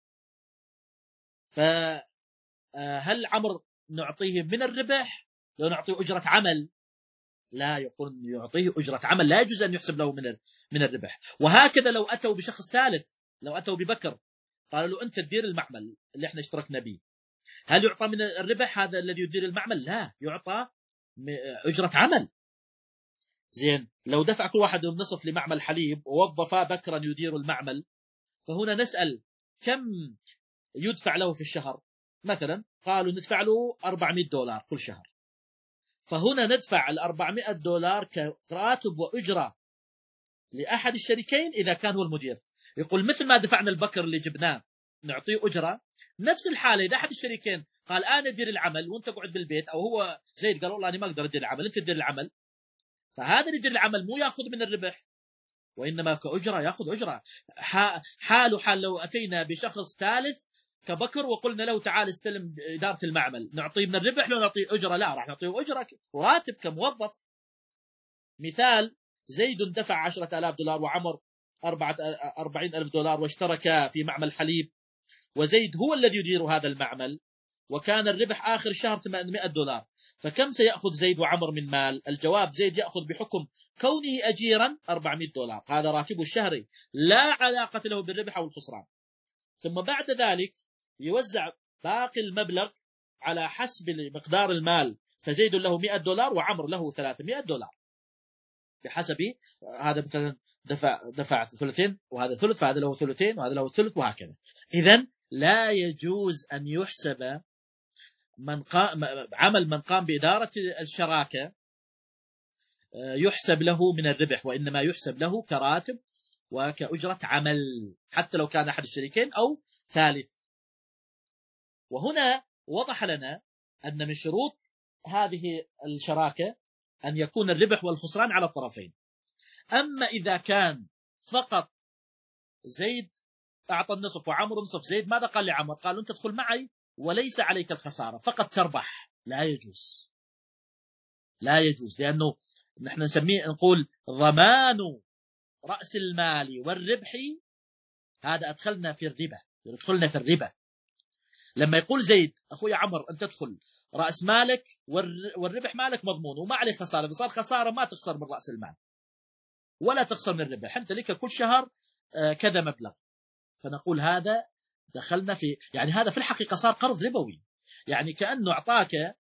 فهل عمر نعطيه من الربح لو نعطيه أجرة عمل؟ لا، يقول يعطيه أجرة عمل، لا يجوز أن يحسب له من من الربح. وهكذا لو أتوا بشخص ثالث، لو أتوا ببكر قالوا له أنت تدير المعمل اللي احنا اشتركنا به، هل يعطى من الربح هذا الذي يدير المعمل؟ لا، يعطى أجرة عمل. زين، لو دفع كل واحد النصف لمعمل حليب ووظف بكرا يدير المعمل، فهنا نسأل كم يدفع له في الشهر؟ مثلا قالوا ندفع له أربعمائة دولار كل شهر، فهنا ندفع الأربعمائة دولار كراتب وأجرة لأحد الشريكين إذا كان هو المدير. يقول مثل ما دفعنا البكر اللي جبناه نعطيه أجرة، نفس الحالة إذا أحد الشريكين قال أنا أدير العمل وأنت قعد بالبيت، أو هو زيد قال والله أنا ما أقدر أدير العمل أنت تدير العمل، فهذا اللي يدير العمل مو يأخذ من الربح وإنما كأجرة، يأخذ أجرة. حاله حال لو أتينا بشخص ثالث كبكر وقلنا له تعال استلم إدارة المعمل، نعطيه من الربح لو نعطيه أجرة؟ لا، راح نعطيه أجرة وراتب كموظف. مثال، زيد دفع عشرة آلاف دولار وعمر أربعين ألف دولار واشتركا في معمل حليب، وزيد هو الذي يدير هذا المعمل، وكان الربح آخر الشهر ثمانمائة دولار، فكم سيأخذ زيد وعمر من مال؟ الجواب زيد يأخذ بحكم كونه أجيرا أربعمائة دولار، هذا راتبه الشهري لا علاقة له بالربح أو الخسران. ثم بعد ذلك يوزع باقي المبلغ على حسب مقدار المال، فزيد له مئة دولار وعمر له ثلاثمائة دولار بحسب هذا، مثلا دفع دفع ثلثين وهذا ثلث، فهذا له ثلثين وهذا له ثلث، وهكذا. إذن لا يجوز أن يحسب من قام عمل من قام بإدارة الشراكة يحسب له من الربح، وإنما يحسب له كراتب وكأجرة عمل، حتى لو كان أحد الشريكين أو ثالث. وهنا وضح لنا أن من شروط هذه الشراكة أن يكون الربح والخسران على الطرفين. أما إذا كان فقط زيد أعطى النصف وعمر النصف، زيد ماذا قال لعمر؟ قال أنت تدخل معي وليس عليك الخسارة، فقط تربح، لا يجوز، لا يجوز، لأنه نحن نسميه نقول ضمان رأس المال والربح، هذا أدخلنا في الربا، يدخلنا في الربا. لما يقول زيد أخوي عمر أنت تدخل، رأس مالك والربح مالك مضمون وما عليه خسارة، إذا صار خسارة ما تخسر من رأس المال ولا تخسر من الربح، أنت لك كل شهر كذا مبلغ، فنقول هذا دخلنا في، يعني هذا في الحقيقة صار قرض ربوي، يعني كأنه أعطاك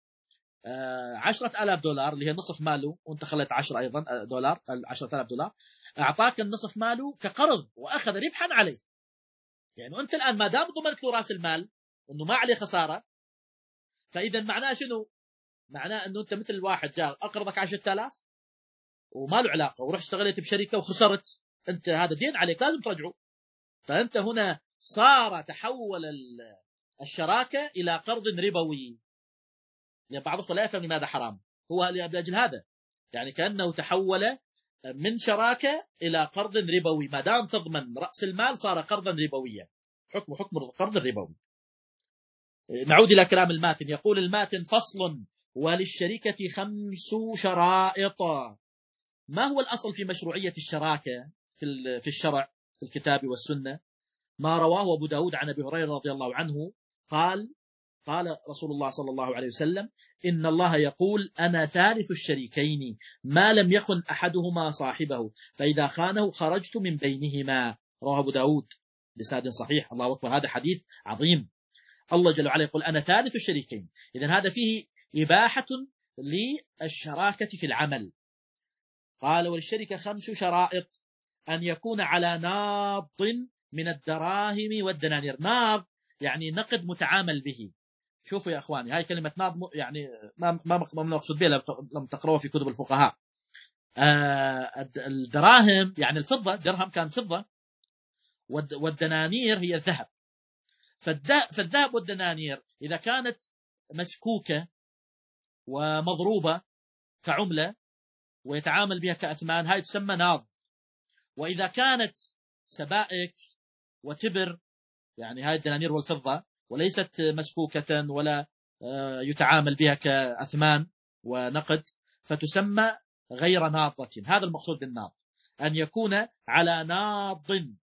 عشرة آلاف دولار اللي هي نصف ماله، وانت خليت عشرة أيضا دولار، عشرة آلاف دولار، أعطاك النصف ماله كقرض وأخذ ربحا عليه. يعني أنت الآن ما دام ضمنت له رأس المال أنه ما عليه خسارة، فإذا معناه شنو؟ معناه أنه أنت مثل الواحد جاء أقرضك عشرة آلاف وما له علاقة، ورحت اشتغلت بشركة وخسرت، أنت هذا دين عليك لازم ترجعه. فأنت هنا صار تحول الشراكة إلى قرض ربوي، يعني بعضهم لا يفهم لماذا حرام، هو لأجل هذا، يعني كأنه تحول من شراكة إلى قرض ربوي، ما دام تضمن رأس المال صار قرضا ربويا، حكم حكم القرض الربوي. نعود إلى كلام الماتن، يقول الماتن فصل: وللشركة خمس شرائط. ما هو الأصل في مشروعية الشراكة في الشرع في الكتاب والسنة؟ ما رواه أبو داود عن أبي هريرة رضي الله عنه قال: قال رسول الله صلى الله عليه وسلم: إن الله يقول أنا ثالث الشريكين ما لم يخن أحدهما صاحبه، فإذا خانه خرجت من بينهما. رواه أبو داود بسند صحيح. الله أكبر، هذا حديث عظيم. الله جل وعلا يقول أنا ثالث الشريكين، إذن هذا فيه إباحة للشراكة في العمل. قال: وللشركة خمس شرائط: أن يكون على ناض من الدراهم والدنانير. ناض يعني نقد متعامل به. شوفوا يا أخواني، هاي كلمة ناض يعني ما ما مقصود بها لم تقرأوها في كتب الفقهاء. آه الدراهم يعني الفضة، درهم كان فضة، والدنانير هي الذهب. فالذهب والدنانير إذا كانت مسكوكة ومضروبة كعملة ويتعامل بها كأثمان، هاي تسمى ناض. وإذا كانت سبائك وتبر، يعني هاي الدنانير والفضة، وليست مسكوكة ولا يتعامل بها كأثمان ونقد، فتسمى غير ناضة. هذا المقصود بالناض، أن يكون على ناض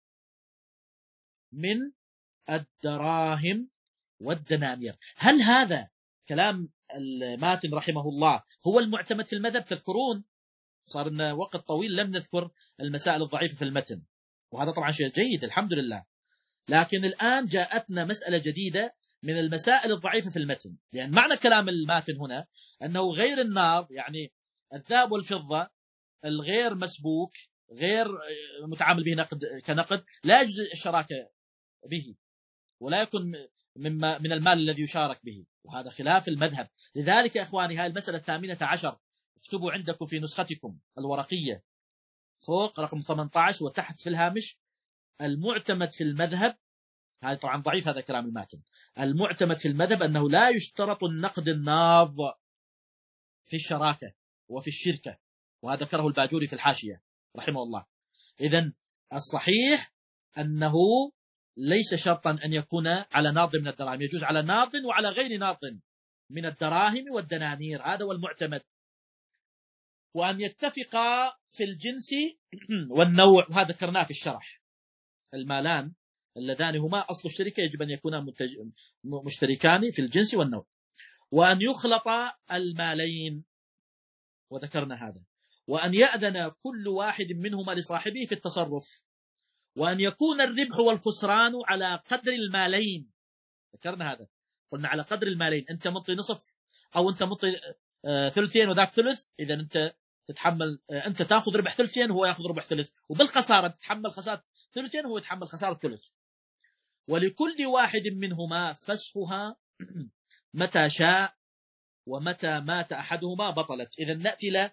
من الدراهم والدنانير. هل هذا كلام الماتن رحمه الله هو المعتمد في المذهب؟ تذكرون صار لنا وقت طويل لم نذكر المسائل الضعيفة في المتن، وهذا طبعا شيء جيد الحمد لله، لكن الآن جاءتنا مسألة جديدة من المسائل الضعيفة في المتن. لأن معنى كلام الماتن هنا أنه غير الناض، يعني الذهب والفضة الغير مسبوك غير متعامل به نقد كنقد، لا يجوز الشراكة به ولا يكون مما من المال الذي يشارك به، وهذا خلاف المذهب. لذلك يا إخواني هذه المسألة الثامنة عشر، اكتبوا عندكم في نسختكم الورقية فوق رقم ثمانية عشر وتحت في الهامش: المعتمد في المذهب، هذا طبعا ضعيف هذا كلام الماتن، المعتمد في المذهب أنه لا يشترط النقد الناض في الشراكة وفي الشركة، وهذا ذكره الباجوري في الحاشية رحمه الله. إذن الصحيح أنه ليس شرطا أن يكون على ناض من الدراهم، يجوز على ناض وعلى غير ناض من الدراهم والدنانير، هذا هو المعتمد. وأن يتفقا في الجنس والنوع، وهذا ذكرناه في الشرح. المالان اللذان هما أصل الشركة يجب أن يكونا مشتركان في الجنس والنوع. وأن يخلط المالين، وذكرنا هذا، وأن يأذن كل واحد منهما لصاحبه في التصرف، وأن يكون الربح والخسران على قدر المالين. ذكرنا هذا، قلنا على قدر المالين، أنت مطي نصف أو أنت مطي آه ثلثين وذاك ثلث، إذا أنت تتحمل آه أنت تأخذ ربح ثلثين وهو يأخذ ربح ثلث، وبالخسارة تتحمل خسارة ثلثين وهو يتحمل خسارة ثلث. ولكل واحد منهما فسخها متى شاء، ومتى مات أحدهما بطلت. إذا نأتي إلى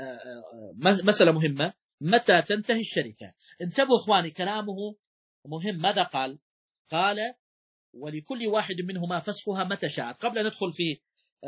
مسألة مهمة، متى تنتهي الشركة؟ انتبهوا إخواني، كلامه مهم. ماذا قال؟ قال ولكل واحد منهما فسخها متى شاء. قبل أن ندخل في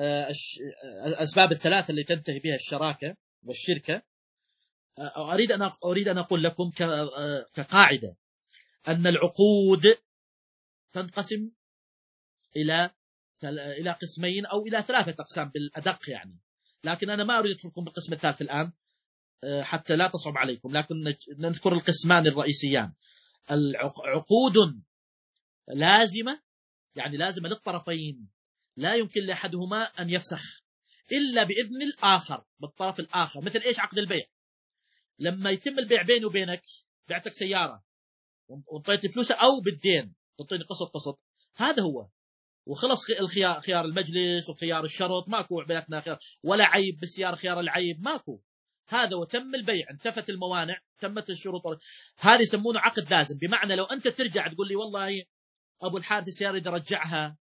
الأسباب الثلاثة اللي تنتهي بها الشراكة والشركة، أريد أن أريد أن أقول لكم كقاعدة أن العقود تنقسم إلى إلى قسمين أو إلى ثلاثة أقسام بالأدق يعني، لكن أنا ما أريد أدخلكم بالقسم الثالث الآن حتى لا تصعب عليكم، لكن نذكر القسمان الرئيسيان. العقود لازمة، يعني لازمة للطرفين، لا يمكن لأحدهما أن يفسخ إلا بإذن الآخر بالطرف الآخر. مثل إيش؟ عقد البيع. لما يتم البيع بيني وبينك، بعتك سيارة وانطيت فلوسها أو بالدين تعطيني قسط قسط، هذا هو، وخلص الخيار، خيار المجلس وخيار الشرط، ماكو بيناتنا خيار ولا عيب بالسيارة، خيار العيب ماكو، هذا وتم البيع، انتفت الموانع، تمت الشروط، هذا يسمونه عقد لازم. بمعنى لو أنت ترجع تقول لي والله أبو الحارث السيارة إذا رجعها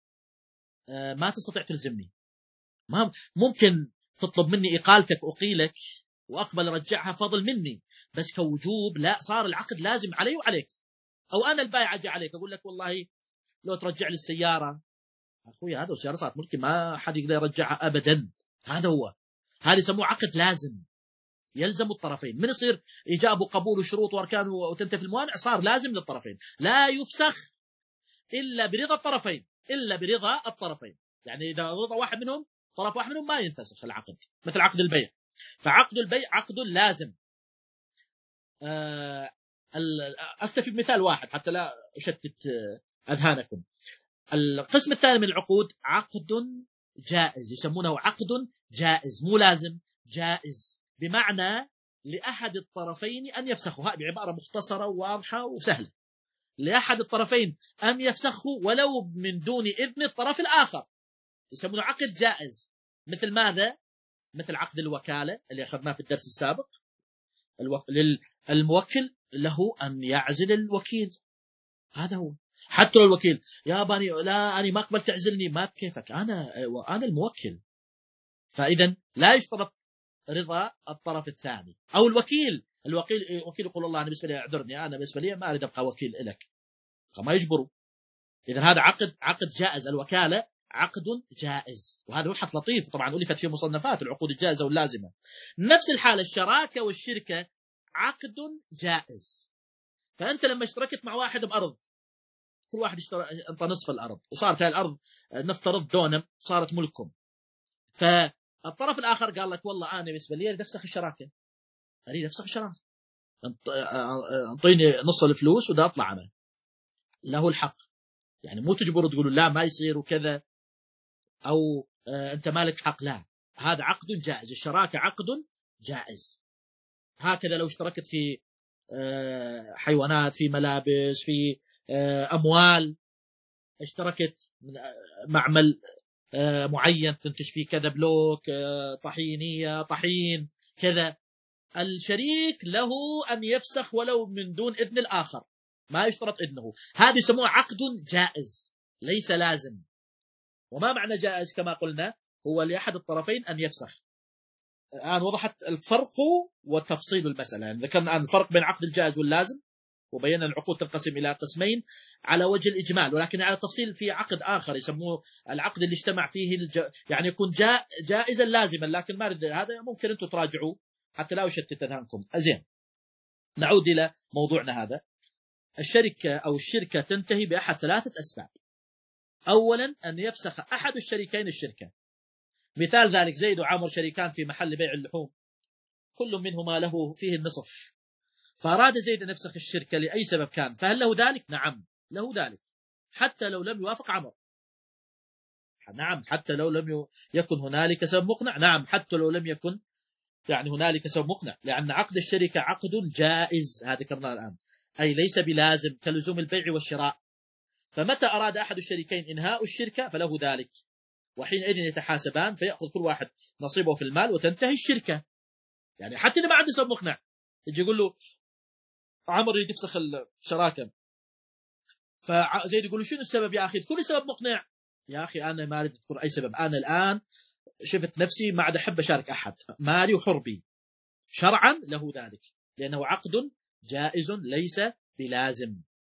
ما تستطيع تلزمني، ما ممكن تطلب مني إقالتك أقيلك وأقبل رجعها فضل مني، بس كوجوب لا، صار العقد لازم علي وعليك. أو أنا البائع أجي عليك أقول لك والله لو ترجع لي السيارة، أخوي هذا السيارة صارت ملكي، ما حد يقدر يرجعها أبدا، هذا هو، هذا يسموه عقد لازم يلزم الطرفين. من يصير إيجاب وقبول وشروط وأركان وتنتفي الموانع، صار لازم للطرفين، لا يفسخ إلا برضا الطرفين، إلا برضا الطرفين. يعني إذا رضا واحد منهم، طرف واحد منهم، ما ينفسخ العقد، مثل عقد البيع. فعقد البيع عقد لازم. أكتفي بمثال واحد حتى لا أشتت أذهانكم. القسم الثاني من العقود عقد جائز، يسمونه عقد جائز، مو لازم، جائز، بمعنى لأحد الطرفين أن يفسخوا. هذه بعبارة مختصرة وواضحة وسهلة. لأحد الطرفين أن يفسخوا ولو من دون إذن الطرف الآخر، يسمونه عقد جائز. مثل ماذا؟ مثل عقد الوكالة اللي أخذناه في الدرس السابق. الموكل له أن يعزل الوكيل، هذا هو. حتى لو الوكيل يا باني لا أنا ما أقبل تعزلني، ما كيفك، أنا أنا الموكل. فإذا لا يشترط رضا الطرف الثاني أو الوكيل. الوكيل وكيل يقول الله أنا بالنسبة لي أعذرني، أنا بالنسبة لي ما أريد أبقى وكيل لك، فما يجبروا. إذا هذا عقد عقد جائز. الوكالة عقد جائز، وهذا مبحث لطيف طبعا ألفت فيه مصنفات العقود الجائزة واللازمة. نفس الحالة الشراكة والشركة عقد جائز. فأنت لما اشتركت مع واحد بأرض، كل واحد اشترى انت نصف الأرض، وصارت هاي الأرض نفترض دونم صارت ملككم، فالطرف الآخر قال لك والله أنا بالنسبة لي أريد أفسخ الشراكة، أريد أفسخ الشراكة، انطيني نص الفلوس وده أطلع أنا، له الحق. يعني مو تجبروا تقولوا لا ما يصير وكذا، أو أنت مالك حق، لا، هذا عقد جائز. الشراكة عقد جائز. هكذا لو اشتركت في حيوانات، في ملابس، في أموال، اشتركت معمل معين تنتج فيه كذا بلوك، طحينية، طحين كذا، الشريك له أن يفسخ ولو من دون إذن الآخر، ما يشترط إذنه. هذا يسموه عقد جائز ليس لازم. وما معنى جائز؟ كما قلنا هو لأحد الطرفين أن يفسخ. الآن وضحت الفرق وتفصيل المسألة. يعني ذكرنا الآن الفرق بين عقد الجائز واللازم، وبينا العقود تنقسم إلى قسمين على وجه الإجمال، ولكن على التفصيل في عقد آخر يسموه العقد اللي اجتمع فيه الج... يعني يكون جا... جائزا لازما، لكن ما رد... هذا ممكن أنتم تراجعوا حتى لا يشتت أذهانكم. أزين، نعود إلى موضوعنا هذا. الشركة أو الشركة تنتهي بأحد ثلاثة أسباب. أولا أن يفسخ أحد الشريكين الشركة. مثال ذلك زيد وعمر شريكان في محل بيع اللحوم، كل منهما له فيه النصف، فأراد زيد أن يفسخ الشركة لأي سبب كان، فهل له ذلك؟ نعم له ذلك، حتى لو لم يوافق عمر، نعم حتى لو لم يكن هنالك سبب مقنع. نعم حتى لو لم يكن يعني هنالك سبب مقنع، لأن عقد الشركة عقد جائز، هذا ذكرناه الآن، أي ليس بلازم كلزوم البيع والشراء. فمتى أراد أحد الشريكين إنهاء الشركة فله ذلك، وحينئذ يتحاسبان فيأخذ كل واحد نصيبه في المال وتنتهي الشركة. يعني حتى إذا ما عنده سبب مقنع، يجي يقول له عمرو يريد يفسخ الشراكة، فزيد يقول له شنو السبب يا أخي؟ كل سبب مقنع. يا أخي أنا ما أريد أذكر أي سبب، أنا الآن شفت نفسي ما عاد أحب أشارك أحد، مالي وحربي، شرعا له ذلك، لأنه عقد جائز ليس بلازم.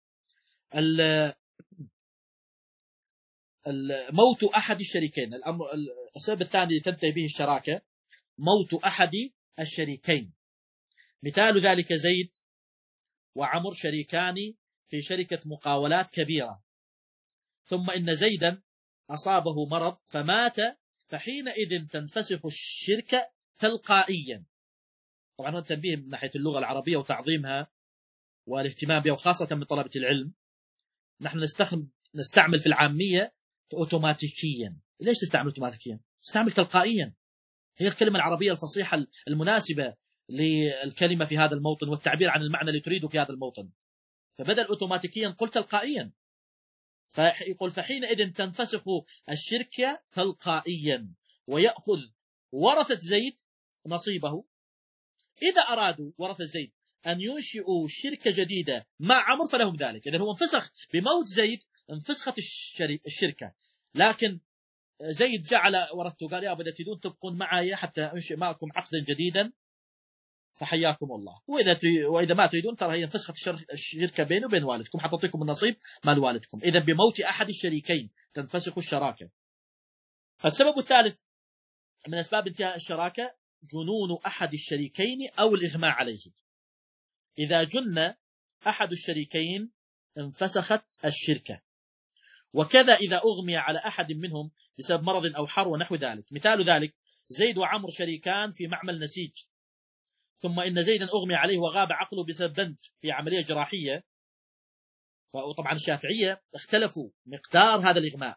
موت أحد الشريكين، الأمر السبب الثاني تنتهي به الشراكة موت أحد الشريكين. مثال ذلك زيد وعمر شريكان في شركة مقاولات كبيرة، ثم إن زيدا أصابه مرض فمات، فحينئذ تنفسخ الشركة تلقائيا. طبعا هو تنبيه من ناحية اللغة العربية وتعظيمها والاهتمام بها، وخاصة من طلبة العلم. نحن نستخدم نستعمل في العامية أوتوماتيكيا. ليش تستعمل أوتوماتيكيا؟ تستعمل تلقائيا، هي الكلمة العربية الفصيحة المناسبة للكلمة في هذا الموطن والتعبير عن المعنى اللي تريده في هذا الموطن. فبدل أوتوماتيكيا قل تلقائيا. فيقول فحينئذ تنفسخ الشركة تلقائيا ويأخذ ورثة زيد نصيبه. إذا أرادوا ورثة زيد أن ينشئوا شركة جديدة مع عمر فلهم ذلك. إذن هو انفسخ بموت زيد، انفسخت الشركة، لكن زيد جعل ورثته قال يا أبا إذا تريدون تبقون معي حتى أنشئ معكم عقدا جديدا فحياكم الله، وإذا وإذا ما تريدون ترى هي انفسخت الشركة بيني وبين والدكم، حتعطيكم النصيب مال والدكم. إذا بموت أحد الشريكين تنفسخ الشراكة. السبب الثالث من أسباب انتهاء الشراكة جنون أحد الشريكين أو الإغماء عليه. إذا جن أحد الشريكين انفسخت الشركة، وكذا إذا أغمي على أحد منهم بسبب مرض أو حر ونحو ذلك. مثال ذلك زيد وعمر شريكان في معمل نسيج، ثم إن زيدا أغمي عليه وغاب عقله بسبب بنج في عملية جراحية. وطبعا الشافعية اختلفوا مقدار هذا الإغماء،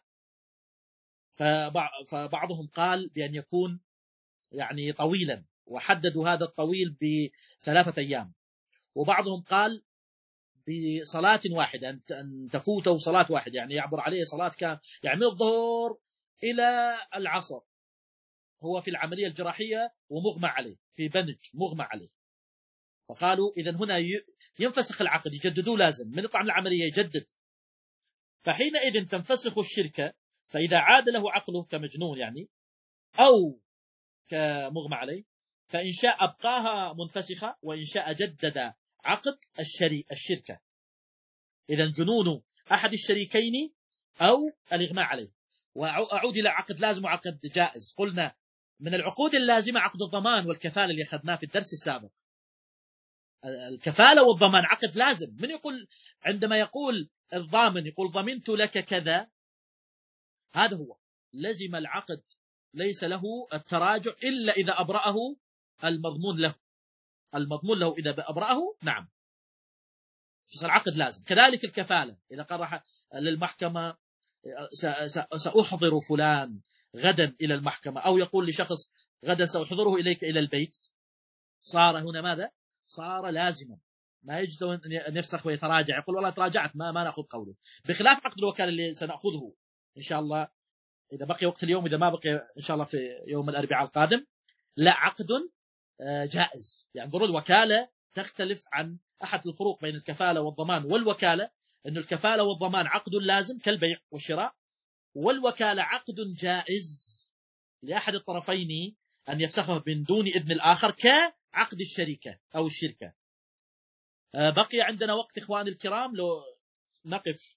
فبعضهم قال بأن يكون يعني طويلا، وحددوا هذا الطويل بثلاثة أيام، وبعضهم قال بصلاة واحدة، أن تفوته صلاة واحدة، يعني يعبر عليه صلاة كان يعني من الظهر إلى العصر هو في العملية الجراحية ومغمى عليه في بنج مغمى عليه. فقالوا إذن هنا ينفسخ العقد، يجددوه، لازم من يطلع من العملية يجدد. فحينئذ تنفسخ الشركة، فإذا عاد له عقله كمجنون يعني أو كمغمى عليه، فإن شاء أبقاها منفسخة، وإن شاء جدد عقد الشري الشركة. إذن جنون أحد الشريكين أو الإغماء عليه. وأعود إلى عقد لازم وعقد جائز. قلنا من العقود اللازمة عقد الضمان والكفالة اللي أخذناه في الدرس السابق. الكفالة والضمان عقد لازم. من يقول عندما يقول الضامن يقول ضمنت لك كذا، هذا هو لزم العقد، ليس له التراجع إلا إذا أبرأه المضمون له. المضمون له إذا أبرأه نعم فصل العقد لازم. كذلك الكفالة، إذا قرح للمحكمة سأحضر فلان غدا إلى المحكمة، أو يقول لشخص غدا سأحضره إليك إلى البيت، صار هنا ماذا؟ صار لازما. ما يجوز أن يفسخ ويتراجع يقول والله تراجعت ما ما نأخذ قوله، بخلاف عقد الوكالة اللي سنأخذه إن شاء الله إذا بقي وقت اليوم، إذا ما بقي إن شاء الله في يوم الأربعاء القادم. لا، عقد جائز. يعني ضروري الوكالة تختلف عن أحد الفروق بين الكفالة والضمان والوكالة، أن الكفالة والضمان عقد لازم كالبيع والشراء، والوكالة عقد جائز لأحد الطرفين أن يفسخه من دون إذن الآخر كعقد الشركة أو الشركة. بقي عندنا وقت إخواني الكرام، لو نقف.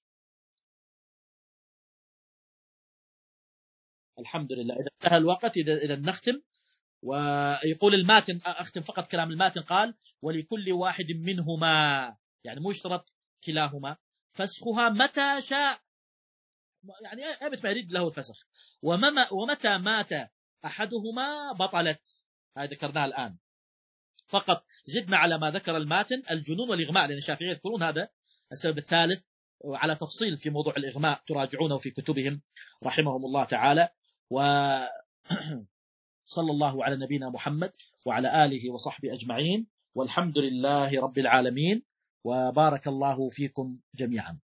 الحمد لله إذا انتهى الوقت، إذا إذا نختم. ويقول الماتن، أختم فقط كلام الماتن، قال ولكل واحد منهما، يعني مو يشترط كلاهما، فسخها متى شاء، يعني أبت ما يريد له الفسخ. ومتى مات أحدهما بطلت. هذا ذكرناه الآن، فقط زدنا على ما ذكر الماتن الجنون والإغماء، لأن الشافعية يذكرون هذا السبب الثالث على تفصيل في موضوع الإغماء تراجعونه في كتبهم رحمهم الله تعالى. وصلى الله على نبينا محمد وعلى آله وصحبه أجمعين، والحمد لله رب العالمين، وبارك الله فيكم جميعا.